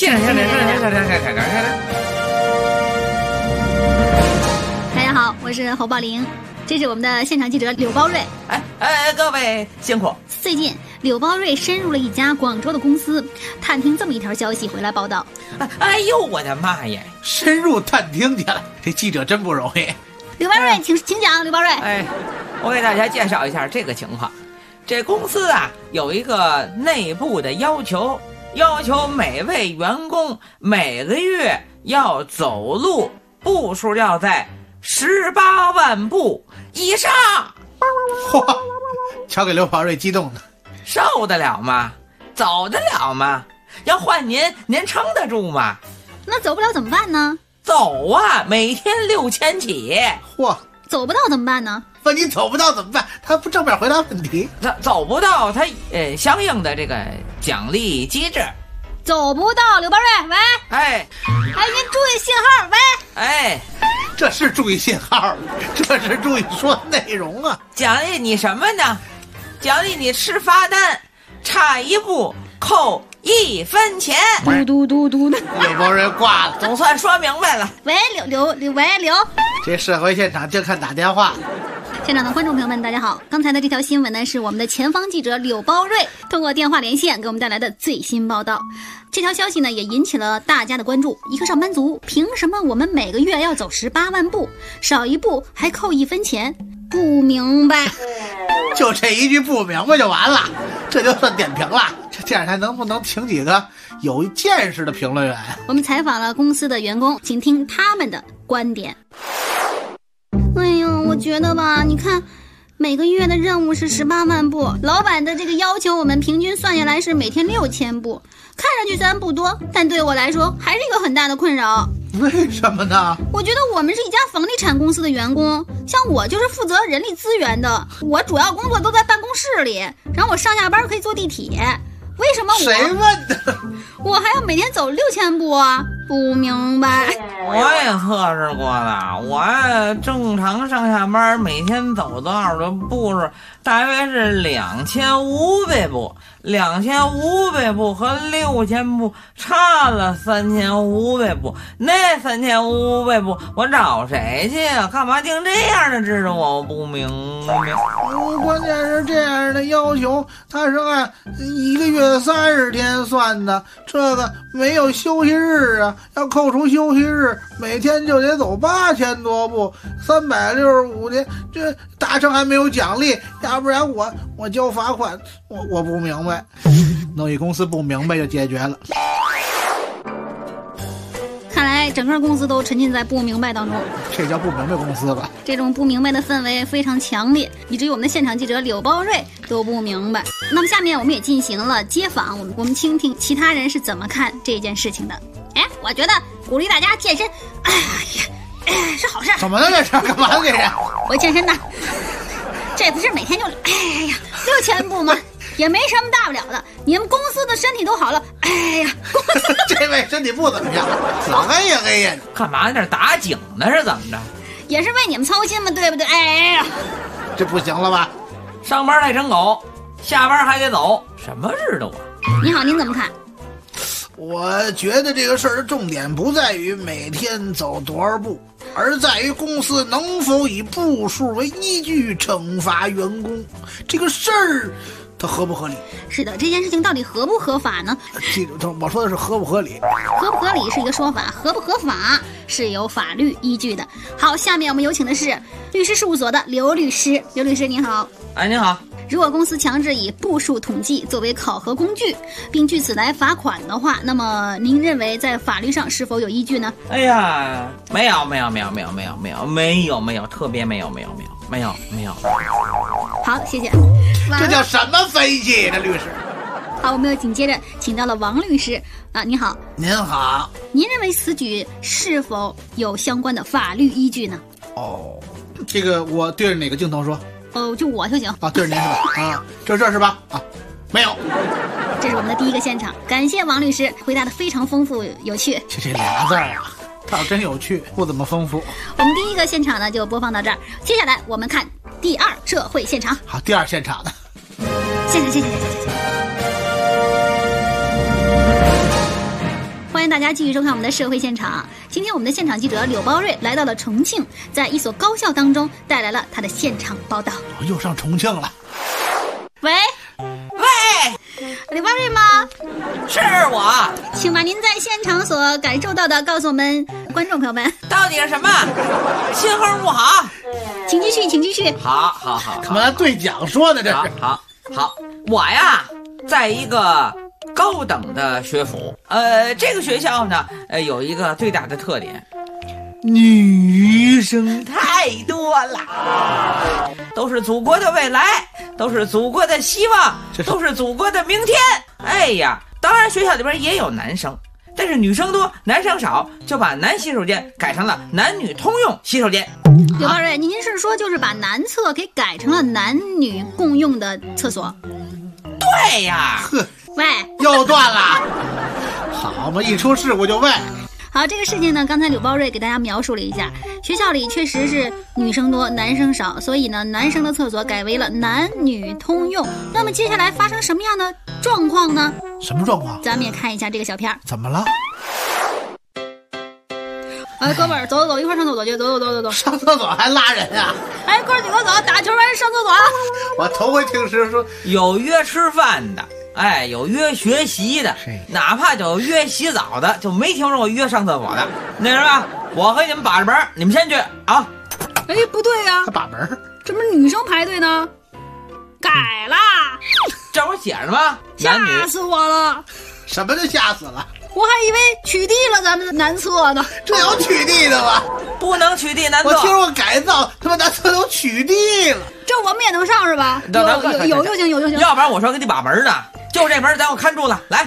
大家好，我是侯宝玲，这是我们的现场记者柳包瑞。 各位辛苦。 最近柳包瑞深入了一家广州的公司，探听这么一条消息回来报道。 哎呦我的妈呀！ 深入探听去了，这记者真不容易。 柳包瑞，请讲，柳包瑞。 哎，我给大家介绍一下这个情况。这公司啊有一个内部的要求每位员工每个月要走路步数要在18万步以上。 嚯，瞧给刘宝瑞激动的。 受得了吗？走得了吗？要换您撑得住吗？ 那走不了怎么办呢？ 走啊，每天6000起。 嚯， 走不到怎么办呢？ 问你走不到怎么办？他不正面回答问题。 走不到，他相应的这个奖励机制。 走不到，刘包瑞，喂。 哎， 您注意信号，喂。 哎， 这是注意信号，这是注意说内容啊。 奖励你什么呢？奖励你吃罚单，差一步扣1分钱。 嘟嘟嘟嘟的， 刘包瑞挂了， 总算说明白了。 喂，刘。 这社会现场就看打电话。 现场的观众朋友们，大家好！刚才的这条新闻呢，是我们的前方记者柳包瑞通过电话连线给我们带来的最新报道。这条消息呢，也引起了大家的关注。一个上班族，凭什么我们每个月要走18万步，少一步还扣1分钱？不明白。 就这一句不明白就完了，这就算点评了。这电视台能不能请几个有见识的评论员？ 我们采访了公司的员工，请听他们的观点。哎呦，我觉得吧，你看每个月的任务是18万步，老板的这个要求我们平均算下来是每天6000步，看上去虽然不多，但对我来说还是一个很大的困扰。 为什么呢？ 我觉得我们是一家房地产公司的员工，像我就是负责人力资源的，我主要工作都在办公室里，然后我上下班可以坐地铁，为什么谁问的？ 我还要每天走6000步啊？不明白。 我也测试过的，我正常上下班每天走多少的步数，大约是2500步，2500步和6000步差了3500步，那3500步我找谁去啊？干嘛定这样的制度？我不明白。 关键是这样的要求，它是按1个月30天算的，这个没有休息日啊，要扣除休息日，每天就得走8000多步，365天，这达成还没有奖励，要不然我交罚款，我不明白，弄一公司不明白就解决了。 看来整个公司都沉浸在不明白当中， 这叫不明白公司吧？ 这种不明白的氛围非常强烈，以至于我们的现场记者柳包瑞都不明白。那么下面我们也进行了街访，我们倾听其他人是怎么看这件事情的。我觉得鼓励大家健身，是好事。 怎么了这是？干嘛呢这是？ 我健身的，这不是每天就6000步吗？也没什么大不了的，你们公司的身体都好了。 这位身体不怎么样，老黑呀黑呀， 干嘛在这打井呢？是怎么着？ 也是为你们操心嘛，对不对？ 这不行了吧？ 上班赖成狗，下班还得走，什么制度啊？ 你好，您怎么看？ 我觉得这个事儿的重点不在于每天走多少步，而在于公司能否以步数为依据惩罚员工。这个事儿它合不合理？ 是的，这件事情到底合不合法呢？ 记住，我说的是合不合理。 合不合理是一个说法，合不合法是有法律依据的。好，下面我们有请的是律师事务所的刘律师。刘律师您好。 您好。 如果公司强制以步数统计作为考核工具，并据此来罚款的话，那么您认为在法律上是否有依据呢？ 没有，特别没有。 好，谢谢。 这叫什么分析呢，律师？ 好，我们又紧接着请到了王律师啊，你好。 您好。 您认为此举是否有相关的法律依据呢？ 这个我对着哪个镜头说？ 就我就行。 对着您是吧？这是吧？没有。 这是我们的第一个现场，感谢王律师回答的非常丰富有趣。 这俩字啊，倒真有趣，不怎么丰富。 我们第一个现场呢就播放到这儿，接下来我们看第二社会现场。 好，第二现场呢？ 现场。欢迎大家继续收看我们的社会现场。今天我们的现场记者柳包瑞来到了重庆，在一所高校当中带来了他的现场报道。 又上重庆了。 喂，柳包瑞吗？ 是我。 请把您在现场所感受到的告诉我们观众朋友们。 到底是什么？信号不好。 请继续。 好。 干嘛对讲说呢？这是。 好，我呀，在一个高等的学府，这个学校呢，有一个最大的特点，女生太多了，都是祖国的未来，都是祖国的希望，都是祖国的明天。哎呀，当然学校里边也有男生，但是女生多男生少，就把男洗手间改成了男女通用洗手间。 刘包瑞，您是说就是把男厕给改成了男女共用的厕所？ 对呀。 喂， 又断了。好嘛，一出事故就喂。 好，这个事情呢，刚才柳包瑞给大家描述了一下，学校里确实是女生多男生少，所以呢男生的厕所改为了男女通用。那么接下来发生什么样的状况呢？ 什么状况？ 咱们也看一下这个小片。 怎么了？ 哥们儿，走，一块上厕所去，走。 上厕所还拉人啊？ 哥几个走，打球完上厕所。 我头回听师说有约吃饭的，有约学习的，哪怕有约洗澡的，就没听说过约上厕所的。那什么，我和你们把着门，你们先去啊。 不对呀， 他把门， 这不是女生排队呢？改啦， 这不写着吗？ 吓死我了！ 什么就吓死了？ 我还以为取缔了咱们的男厕呢。 这有取缔的吗？ 不能取缔男厕。 我听说改造，他妈男厕都取缔了。 这这我们也能上是吧？有就行，有就行。 要不然我说给你把门呢，就这门咱我看住了，来，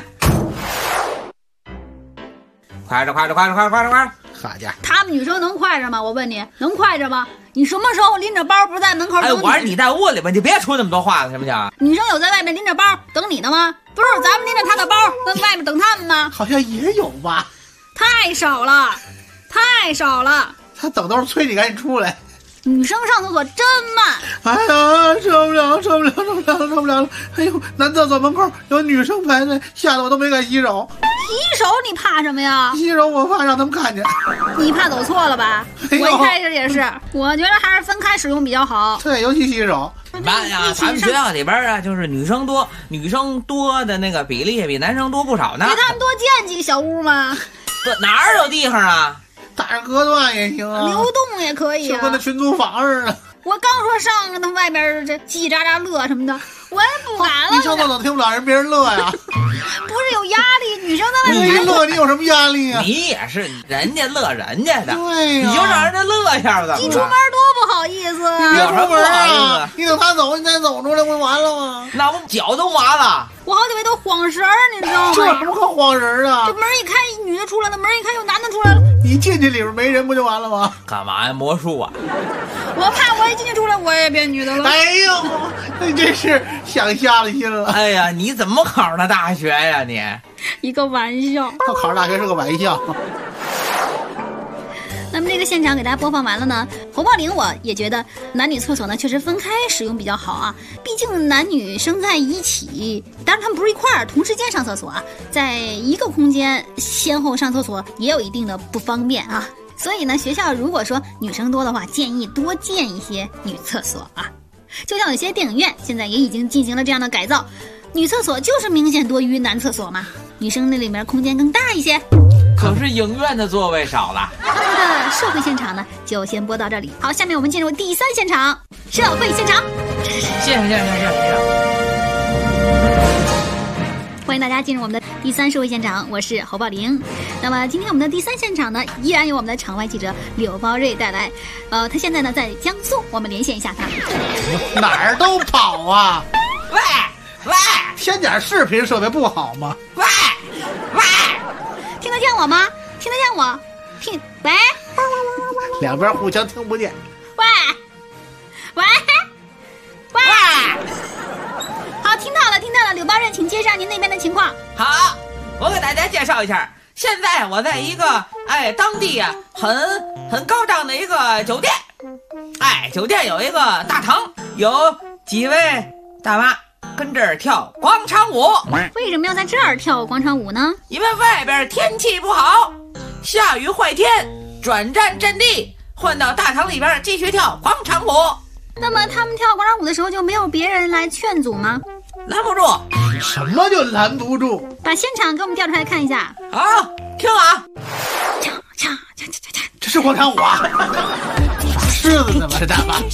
快着！ 好家伙， 他们女生能快着吗？我问你，能快着吗？你什么时候拎着包不是在门口等你？ 我说你在屋里吧，你别出那么多话了，行不行？ 女生有在外面拎着包等你的吗？不是咱们拎着她的包在外面等他们吗？ 好像也有吧。 太少了。 他等都是催你赶紧出来。 女生上厕所真慢。 哎呀，受不了了！哎呦，男厕所门口有女生排队，吓得我都没敢洗手。 洗手你怕什么呀？ 洗手我怕让他们看见。 你怕走错了吧？我一开始也是，我觉得还是分开使用比较好。 对，尤其洗手。 妈呀，咱们学校里边啊，就是女生多的那个比例比男生多不少呢。 给他们多建几个小屋吗？ 哪儿有地方啊？ 打上隔断也行啊， 流动也可以啊， 就跟那群租房似的。 我刚说上着他外边这叽叽喳喳乐什么的，我也不敢了。 你上厕所听不了人别人乐呀？ 不是有压力，女生在外面。 你乐，你有什么压力啊？ 你也是人家乐人家的， 对呀， 你就让人家乐一下子。 你出门多不好意思啊！ 你别出门啊！你等他走，你再走出来，不就完了吗？ 那我脚都麻了。 我好几回都晃神儿，你知道吗？ 这有什么可晃神啊？ 这门一开，女的出来了；门一开，有男的出来了。 你进去里边没人，不就完了吗？ 干嘛呀？魔术啊！ 我怕我一进去出来，我也变女的了。 哎呦，你真是想瞎了心了。 哎呀，你怎么考上大学呀你？ 一个玩笑。 我考上大学是个玩笑。 那么这个现场给大家播放完了呢，侯宝林我也觉得男女厕所呢确实分开使用比较好啊，毕竟男女生在一起，当然他们不是一块儿同时间上厕所啊，在一个空间先后上厕所也有一定的不方便啊，所以呢学校如果说女生多的话，建议多建一些女厕所啊，就像有些电影院现在也已经进行了这样的改造，女厕所就是明显多于男厕所嘛，女生那里面空间更大一些。 可是影院的座位少了。 他们的社会现场呢，就先播到这里。好，下面我们进入第3现场，社会现场。 谢谢。 欢迎大家进入我们的第3社会现场，我是侯宝玲。那么今天我们的第3现场呢，依然由我们的场外记者柳包瑞带来。他现在呢在江苏，我们连线一下他。 哪儿都跑啊！ 喂， 添点视频设备不好吗？ 喂。 听得见我吗？听得见我？喂， 两边互相听不见。 喂，好，听到了。柳包瑞，请介绍您那边的情况。 好，我给大家介绍一下，现在我在一个当地啊很高档的一个酒店，酒店有一个大堂，有几位大妈跟这儿跳广场舞。 为什么要在这儿跳广场舞呢？ 因为外边天气不好，下雨坏天，转战阵地，换到大堂里边继续跳广场舞。 那么他们跳广场舞的时候就没有别人来劝阻吗？ 拦不住。 什么就拦不住？ 把现场给我们调出来看一下。 好，听啊！ 这是广场舞啊！耍狮子呢吗？这大妈，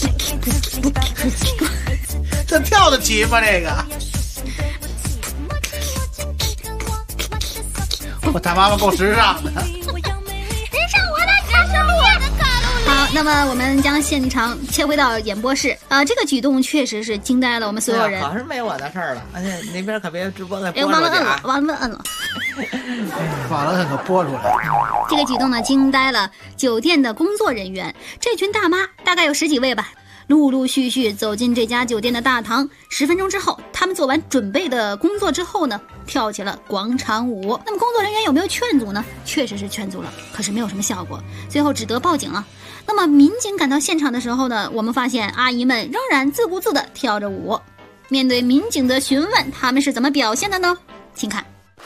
这跳得起吗？这个，我大妈妈够时尚的。 人上我的卡什路。好，那么我们将现场切回到演播室这个举动确实是惊呆了我们所有人。 可是没我的事儿了，而且那边可别直播再播出去啊！忘了摁了， 完了可播出来。 这个举动呢，惊呆了酒店的工作人员。这群大妈大概有10几位吧，陆陆续续走进这家酒店的大堂。10分钟之后，他们做完准备的工作之后呢，跳起了广场舞。那么工作人员有没有劝阻呢？确实是劝阻了，可是没有什么效果，最后只得报警了。那么民警赶到现场的时候呢，我们发现阿姨们仍然自顾自地跳着舞。面对民警的询问，他们是怎么表现的呢？请看。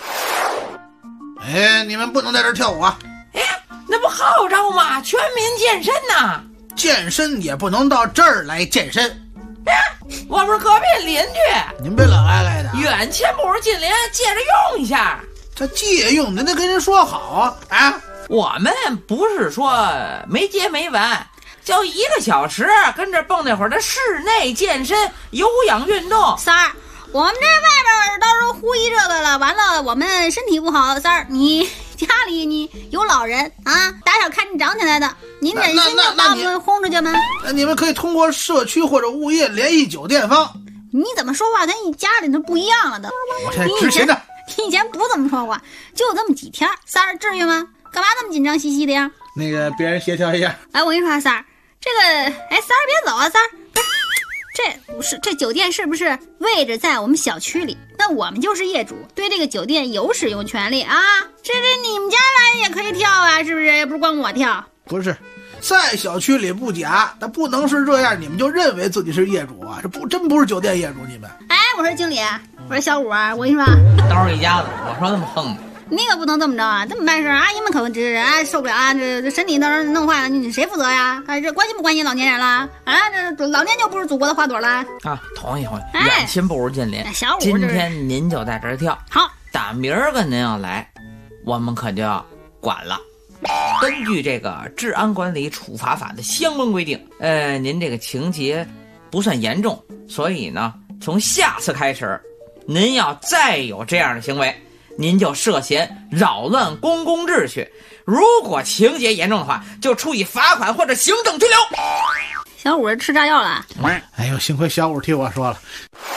你们不能在这儿跳舞啊！ 那不号召吗？全民健身呐！ 健身也不能到这儿来健身。 我们是隔壁邻居， 您别老挨来的。 远亲不如近邻，借着用一下。 这借用您得跟人说好啊！ 我们不是说没接没完，就1个小时跟这蹦那会儿的室内健身有氧运动。 三儿，我们这外边到时候呼吁这个了，完了我们身体不好。三儿，你家里你有老人啊，打小看你长起来的， 您忍心就把我们轰出去吗？ 那你们可以通过社区或者物业联系酒店方。 你怎么说话跟你家里头不一样了都？ 我现在执行着。 你以前不怎么说话，就这么几天，三儿至于吗？干嘛那么紧张兮兮的呀？ 那个别人协调一下。 哎，我跟你说，三儿，这个，哎，三儿别走啊，三儿，不是，这酒店是不是位置在我们小区里？那我们就是业主，对这个酒店有使用权利啊。这你们家人也可以跳啊，是不是？也不是光我跳。 不是，在小区里不假，但不能是这样，你们就认为自己是业主啊？这真不是酒店业主，你们。 哎，我说经理，我说小五啊，我跟你说， 都是一家子，我说那么横。 你可不能这么着啊！这么办事，阿姨们可受不了啊！这身体到时候弄坏了，你谁负责呀？这关心不关心老年人了？啊，这老年就不是祖国的花朵了啊！同意，远亲不如近邻。 小五， 今天您就在这儿跳， 好， 打明儿个您要来，我们可就要管了。根据这个治安管理处罚法的相关规定，您这个情节不算严重，所以呢，从下次开始，您要再有这样的行为，您就涉嫌扰乱公共秩序，如果情节严重的话，就处以罚款或者行政拘留。 小五吃炸药了。 哎呦，幸亏小五替我说了。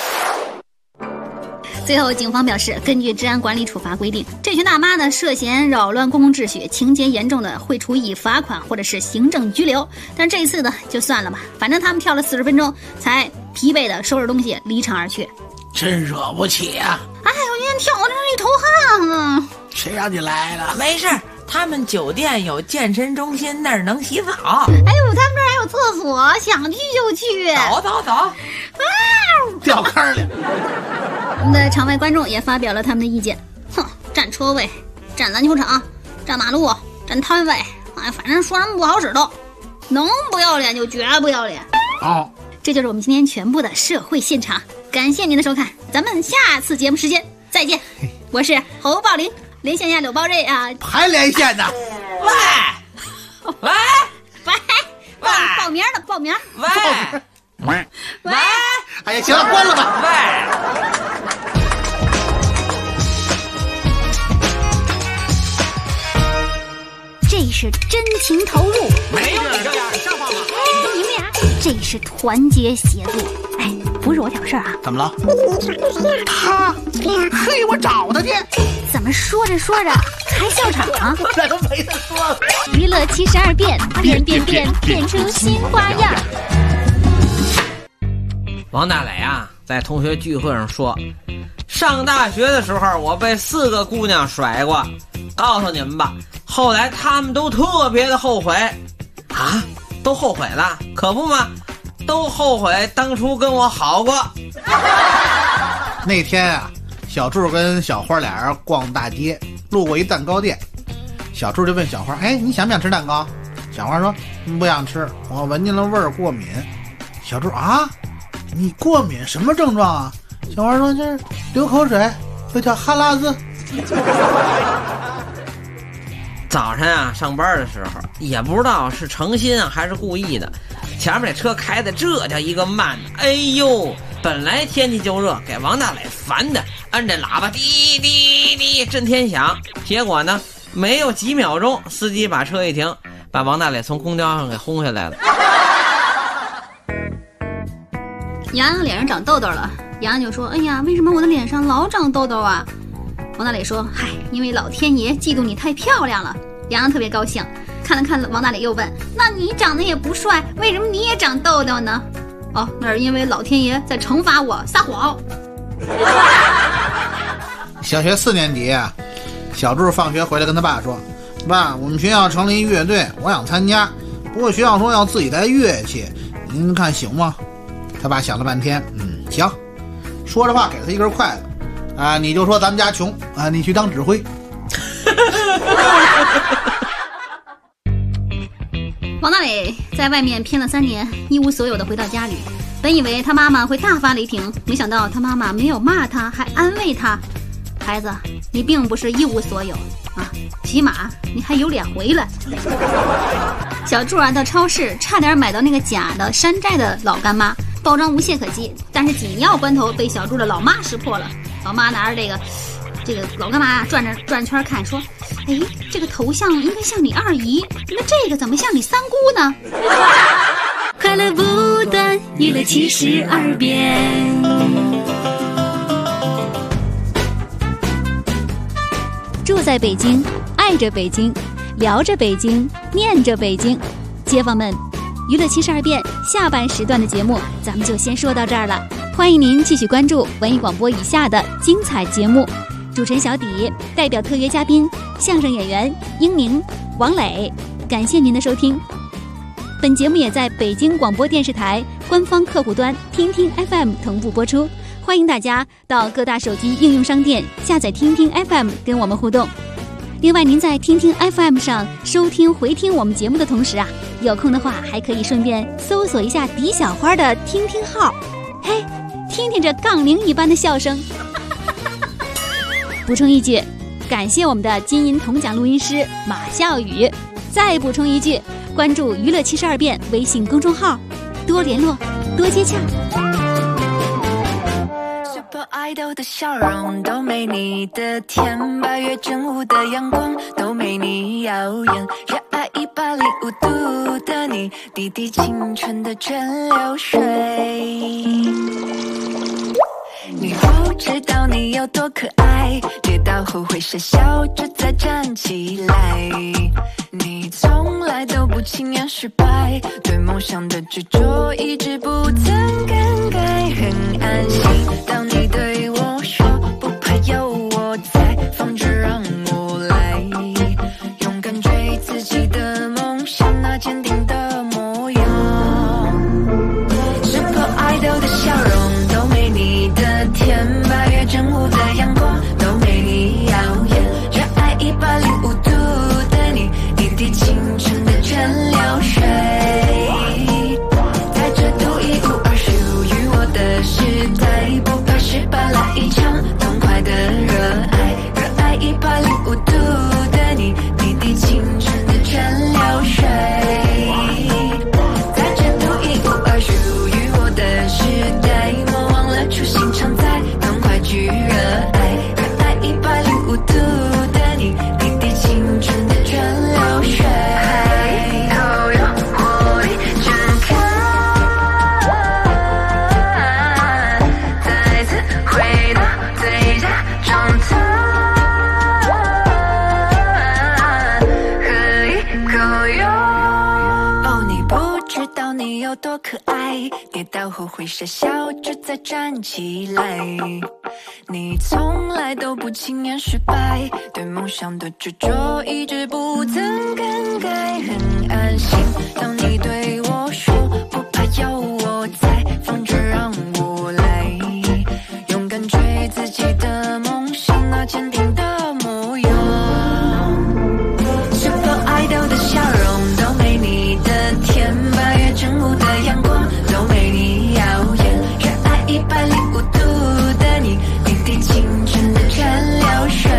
最后，警方表示，根据治安管理处罚规定，这群大妈呢涉嫌扰乱公共秩序，情节严重的会处以罚款或者是行政拘留。但这次呢，就算了吧，反正他们跳了40分钟，才疲惫的收拾东西离场而去。 真惹不起啊！ 哎，我今天跳的这一头汗啊！ 谁让你来了？ 没事，他们酒店有健身中心，那儿能洗澡。 哎呦，他们这儿还有厕所，想去就去。 走， 啊！ 掉坑里。 我们的场外观众也发表了他们的意见。哼，占车位，占篮球场，占马路，占摊位，哎，反正说什么不好使都，能不要脸就绝不要脸。 哦， 这就是我们今天全部的社会现场。感谢您的收看，咱们下次节目时间再见。我是侯宝林，连线一下柳宝瑞啊， 还连线呢？ 喂， 报名了，报名。 喂， 哎呀，行了，关了吧。 这是真情投入， 没有你这样的，像话吗？ 你们俩这是团结协作。哎，不是我挑事儿啊。 怎么了？他，嘿，我找他去。 怎么说着说着还笑场啊？ 这都没得说了。 娱乐72变，变出新花样。 王大磊啊，在同学聚会上说，上大学的时候我被4个姑娘甩过，告诉你们吧，后来他们都特别的后悔啊，都后悔了，可不嘛，都后悔当初跟我好过。 那天啊，小柱跟小花俩人逛大街，路过一蛋糕店，小柱就问小花：“哎，你想不想吃蛋糕？”小花说：“不想吃，我闻见了味儿过敏。”小柱啊，你过敏什么症状啊？小花说：“就是流口水，又叫哈喇子。” 早晨啊，上班的时候也不知道是诚心啊还是故意的，前面这车开的这叫一个慢，哎呦，本来天气就热，给王大磊烦的，按这喇叭滴滴滴震天响。结果呢，没有几秒钟，司机把车一停，把王大磊从公交上给轰下来了。 洋洋脸上长痘痘了，洋洋就说：“哎呀，为什么我的脸上老长痘痘啊？”王大磊说：“嗨，因为老天爷嫉妒你太漂亮了。”洋洋特别高兴，看了看王大磊，又问：“那你长得也不帅，为什么你也长痘痘呢？”哦，那是因为老天爷在惩罚我撒谎。 小学4年级啊，小柱放学回来跟他爸说：“爸，我们学校成立乐队，我想参加，不过学校说要自己带乐器，您看行吗？”他爸想了半天，行。说着话给他一根筷子，啊，你就说咱们家穷啊，你去当指挥。 王大磊在外面拼了3年，一无所有的回到家里，本以为他妈妈会大发雷霆，没想到他妈妈没有骂他，还安慰他：“孩子，你并不是一无所有啊，起码你还有脸回来。”小柱啊，到超市差点买到那个假的山寨的老干妈，包装无懈可击，但是紧要关头被小柱的老妈识破了。老妈拿着这个这个老干妈转圈看，说：“哎，这个头像应该像你二姨，那这个怎么像你三姑呢？” 快乐不断，娱乐72变。 住在北京，爱着北京，聊着北京，念着北京。街坊们，娱乐72变下半时段的节目咱们就先说到这儿了，欢迎您继续关注文艺广播以下的精彩节目。主持人小底代表特约嘉宾相声演员英宁、王磊，感谢您的收听。本节目也在北京广播电视台官方客户端听听 FM 同步播出，欢迎大家到各大手机应用商店下载听听 FM 跟我们互动。另外，您在听听 FM 上收听回听我们节目的同时啊，有空的话还可以顺便搜索一下狄小花的听听号，嘿，听听这杠铃一般的笑声。补充一句，感谢我们的金银铜奖录音师马笑宇。再补充一句，关注娱乐72变微信公众号，多联络，多接洽。 Super Idol 的笑容都没你的甜，8月正午的阳光都没你耀眼，热爱105度的你，滴滴青春的蒸馏水。你不知道你有多可爱，跌倒后会傻笑着再站起来。你从来都不轻言失败，对梦想的执着一直不曾更改。很安心，当你对我说不怕有我在，放着让我来，勇敢追自己的梦想，那坚定的模样。Super Idol 的笑容都没你的甜，8月正午的阳光都没你耀眼，热爱105度的你，滴滴青春的蒸馏水，在这独一无二属于我的时代，不怕失败，来一场痛快的热爱，热爱105度的你，滴滴青春的蒸馏水，在这独一无二属于我的时代，莫忘了初心常在，痛快去热爱，热爱105度的你，滴滴青春的蒸馏水，口有活力睁开，再次回到最佳状态，喝一口哟。哦，你不知道你有多可爱，跌倒后会傻笑着再站起来。你从来都不轻言失败，对梦想的执着一直不曾更改。很安心，当你对我说不怕有我在，放着让我来，勇敢追自己的梦想，那坚定的模样。Super Idol 的笑容都没你的甜，8月正午的阳光都没你耀眼，热爱105度的你，滴滴青春的蒸馏水，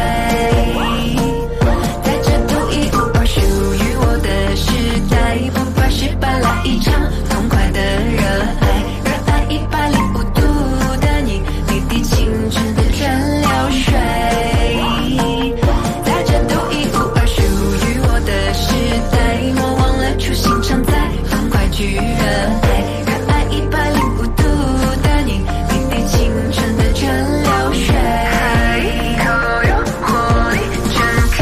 在这独一无二属于我的时代，不怕失败，来一场痛快的热爱，热爱105度的你，滴滴青春的蒸馏水，在这独一无二属于我的时代，莫忘了初心常在，痛快去热爱，热爱105度的你，滴滴青春的蒸馏水，口有活力睁开，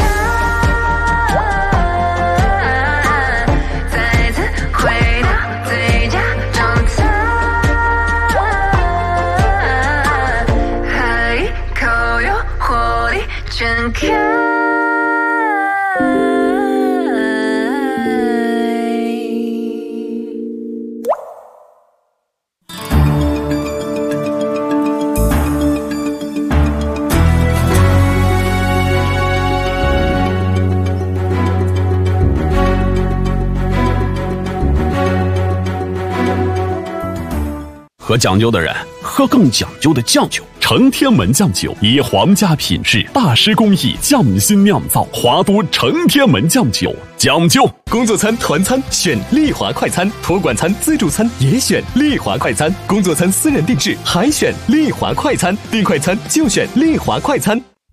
再次回到最佳状态，喝一口有活力睁开。 喝讲究的人喝更讲究的酱酒，承天门酱酒以皇家品质、大师工艺匠心酿造，华都承天门酱酒，讲究。 工作餐、团餐选丽华快餐，托管餐、自助餐也选丽华快餐，工作餐私人定制还选丽华快餐，订快餐就选丽华快餐。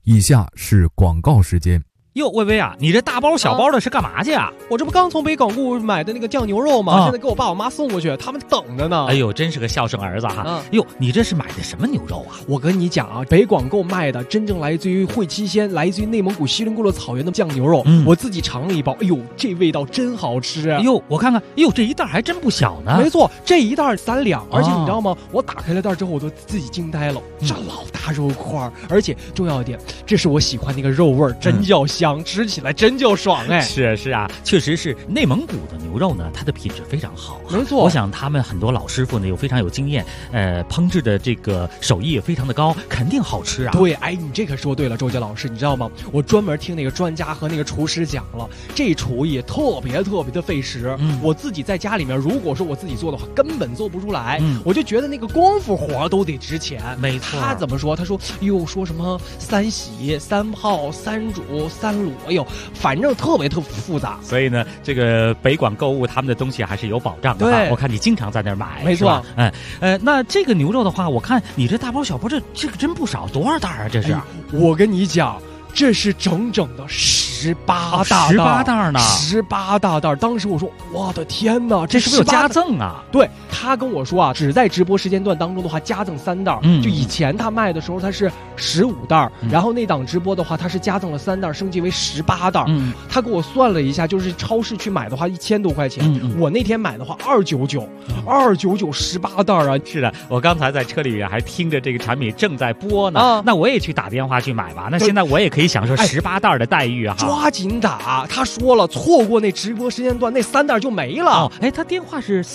以下是广告时间。 哟，薇薇啊，你这大包小包的是干嘛去啊？ 我这不刚从北港固买的那个酱牛肉吗？现在给我爸我妈送过去，他们等着呢。 哎呦，真是个孝顺儿子哈！哟，你这是买的什么牛肉啊？ 我跟你讲啊，北广购卖的真正来自于会期鲜，来自于内蒙古锡林郭勒草原的酱牛肉，我自己尝了一包，哎呦，这味道真好吃！ 哎呦，我看看，哎呦，这一袋还真不小呢。 没错，这一袋3两，而且你知道吗？我打开了袋之后，我都自己惊呆了，这老大肉块，而且重要一点，这是我喜欢那个肉味，真叫香，吃起来真就爽哎！ 是啊，确实是内蒙古的牛肉呢，它的品质非常好。 没错， 我想他们很多老师傅呢又非常有经验，烹制的这个手艺也非常的高，肯定好吃啊。 对，哎，你这可说对了，周杰老师，你知道吗？我专门听那个专家和那个厨师讲了，这厨艺特别的费时。我自己在家里面，如果说我自己做的话，根本做不出来。我就觉得那个功夫活都得值钱。 没错。 他怎么说？他说，哟，说什么3洗、3泡、3煮、3卤，哎呦，反正特别复杂。 所以呢，这个北广购物他们的东西还是有保障的。 对， 我看你经常在那儿买， 没错。 那这个牛肉的话，我看你这大包小包，这个真不少，多少袋啊？这是？ 我跟你讲，这是整整的18大袋呢 ，18大袋。当时我说，我的天哪， 这是不是有加赠啊？ 对，他跟我说啊，只在直播时间段当中的话，加赠3袋。就以前他卖的时候，他是15袋，然后那档直播的话，他是加赠了3袋，升级为18袋。他给我算了一下，就是超市去买的话1000多块钱，我那天买的话299，29918袋啊！ 是的，我刚才在车里面还听着这个产品正在播呢，那我也去打电话去买吧。那现在我也可以享受18袋的待遇啊！ 抓紧打！他说了，错过那直播时间段，那3袋就没了。 他电话是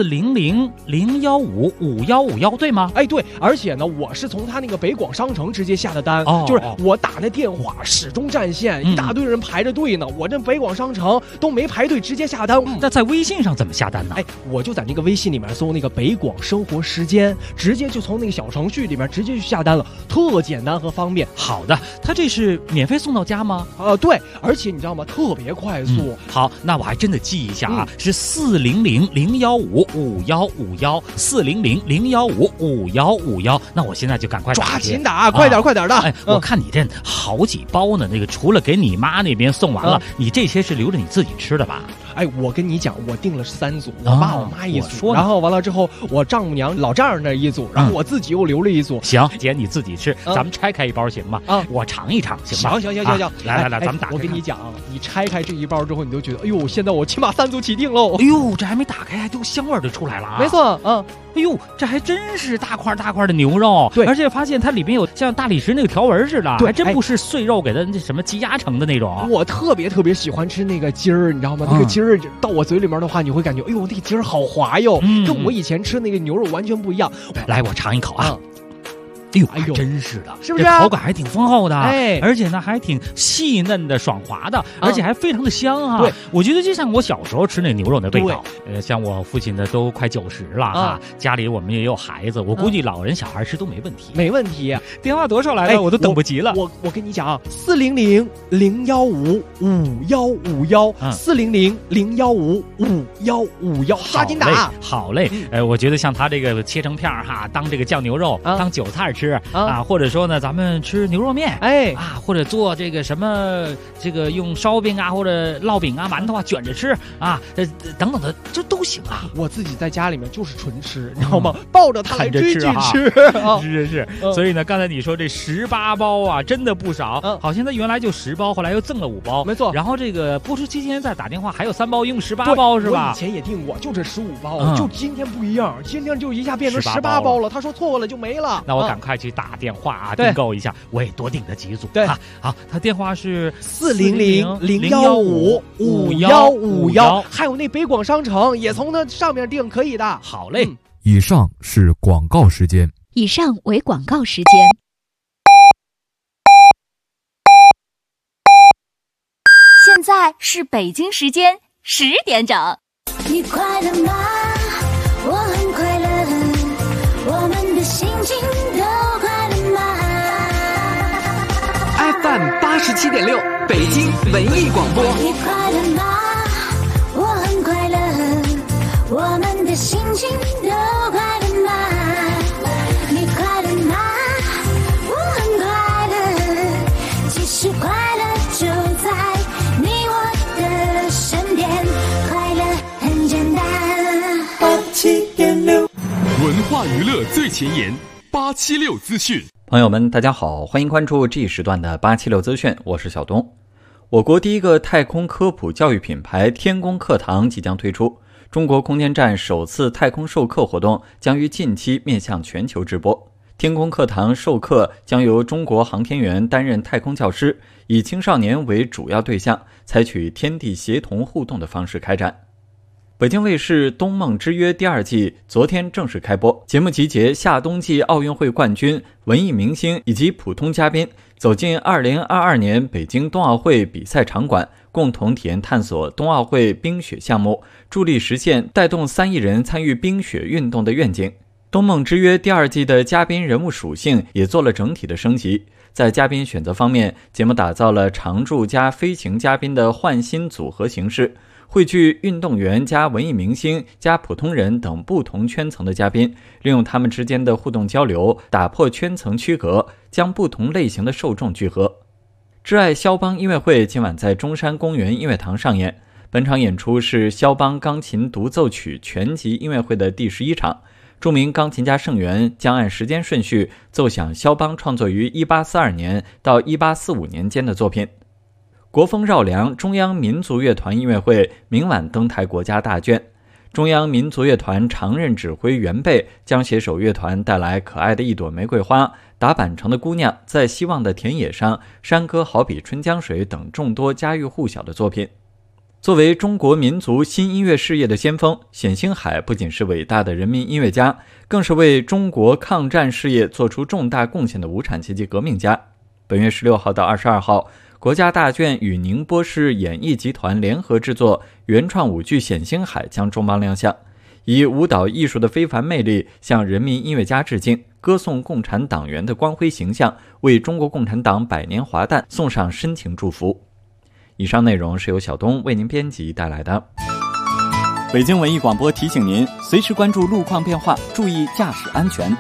400-015-5151，对吗？ 对，而且呢，我是从他那个北广商城直接下的单，就是我打那电话始终占线，一大堆人排着队呢，我这北广商城都没排队，直接下单。 那在微信上怎么下单呢？ 我就在那个微信里面搜那个北广生活时间，直接就从那个小程序里面直接去下单了，特简单和方便。 好的，他这是免费送到家吗？ 对，而且你知道吗？特别快速。 好，那我还真的记一下啊，是400-015-5151，400-015-5151。那我现在就赶快抓紧打，快点的！ 我看你这好几包呢，那个除了给你妈那边送完了，你这些是留着你自己吃的吧？ 我跟你讲，我订了3组，我爸我妈一组，然后完了之后，我丈母娘老丈人那一组，然后我自己又留了一组。 行，姐你自己吃，咱们拆开一包行吗？我尝一尝行吗？ 行， 来，咱们打开。 我跟你讲，你拆开这一包之后，你就觉得，哎呦，现在我起码3组起订喽。 哎呦，这还没打开，还都香味就出来了啊！ 没错， 哎呦，这还真是大块的牛肉， 对， 而且发现它里面有像大理石那个条纹似的，还真不是碎肉给它那什么积压成的那种。 我特别喜欢吃那个筋儿，你知道吗？那个筋儿到我嘴里面的话，你会感觉，哎呦，那个筋儿好滑哟，跟我以前吃那个牛肉完全不一样。 来，我尝一口啊。哎呦，真是的， 是不是？ 这口感还挺丰厚的，而且呢还挺细嫩的、爽滑的，而且还非常的香啊！ 对， 我觉得就像我小时候吃那牛肉的味道。像我父亲的都快90了哈，家里我们也有孩子，我估计老人小孩吃都没问题。 没问题。 电话多少来了？我都等不及了。 我跟你讲啊，400-015-5151，400-015-5151，抓紧打！ 好嘞，我觉得像他这个切成片哈，当这个酱牛肉，当韭菜吃。或者说呢，咱们吃牛肉面，或者做这个什么，这个用烧饼啊，或者烙饼啊、馒头啊卷着吃啊，等等的，这都行啊。 我自己在家里面就是纯吃，你知道吗？抱着它来追剧吃。 是。所以呢，刚才你说这18包啊，真的不少。好像它原来就10包，后来又赠了5包， 没错。 然后这个播出期间再打电话，还有3包，一共18包是吧？ 我以前也订过，就这15包，就今天不一样，今天就一下变成18包了。他说错过了就没了。 那我赶快去打电话啊，订购一下，我也多订了几组。 对， 好，他电话是 400-015-5151，还有那北广商城也从那上面订，可以的。 好嘞。 以上是广告时间。 以上为广告时间。现在是北京时间10点整。 你快乐吗？我很快乐，我们的心情都快乐吗 ？FM 87.6，北京文艺广播。 你快乐吗？我很快乐，我们的心情都快乐吗？你快乐吗？我很快乐， 话娱乐最前沿，876资讯。 朋友们，大家好，欢迎关注这一时段的876资讯，我是小东。我国第一个太空科普教育品牌天宫课堂即将推出，中国空间站首次太空授课活动将于近期面向全球直播。天宫课堂授课将由中国航天员担任太空教师，以青少年为主要对象，采取天地协同互动的方式开展。北京卫视《东梦之约》第2季昨天正式开播，节目集结夏冬季奥运会冠军、文艺明星以及普通嘉宾，走进2022年北京冬奥会比赛场馆，共同体验探索冬奥会冰雪项目，助力实现带动3亿人参与冰雪运动的愿景。《东梦之约》第2季的嘉宾人物属性也做了整体的升级。在嘉宾选择方面，节目打造了常驻加飞行嘉宾的换新组合形式，汇聚运动员加文艺明星加普通人等不同圈层的嘉宾，利用他们之间的互动交流，打破圈层区隔，将不同类型的受众聚合。挚爱肖邦音乐会今晚在中山公园音乐堂上演，本场演出是肖邦钢琴独奏曲全集音乐会的第11场。著名钢琴家盛元将按时间顺序奏响肖邦创作于1842年到1845年间的作品。国风绕梁中央民族乐团音乐会明晚登台国家大剧，中央民族乐团常任指挥袁贝将携手乐团带来可爱的一朵玫瑰花、打板城的姑娘、在希望的田野上、山歌好比春江水等众多家喻户晓的作品。作为中国民族新音乐事业的先锋，冼星海不仅是伟大的人民音乐家，更是为中国抗战事业做出重大贡献的无产阶级革命家。本月16号到22号，国家大剧与宁波市演艺集团联合制作原创舞剧《冼星海》将重磅亮相，以舞蹈艺术的非凡魅力向人民音乐家致敬，歌颂共产党员的光辉形象，为中国共产党100年华诞送上深情祝福。以上内容是由小东为您编辑带来的。 北京文艺广播提醒您，随时关注路况变化，注意驾驶安全。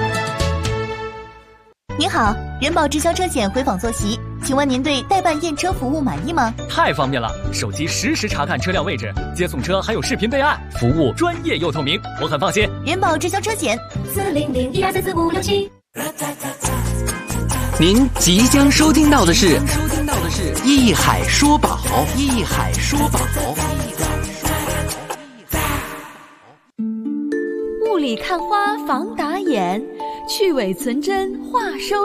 您好，人保直销车险回访坐席，请问您对代办验车服务满意吗？ 太方便了，手机实时查看车辆位置，接送车还有视频备案，服务专业又透明，我很放心。 人保直销车险40012344567。 您即将收听到的是艺海说宝，艺海说宝。 雾里看花防打眼，去伪存真话收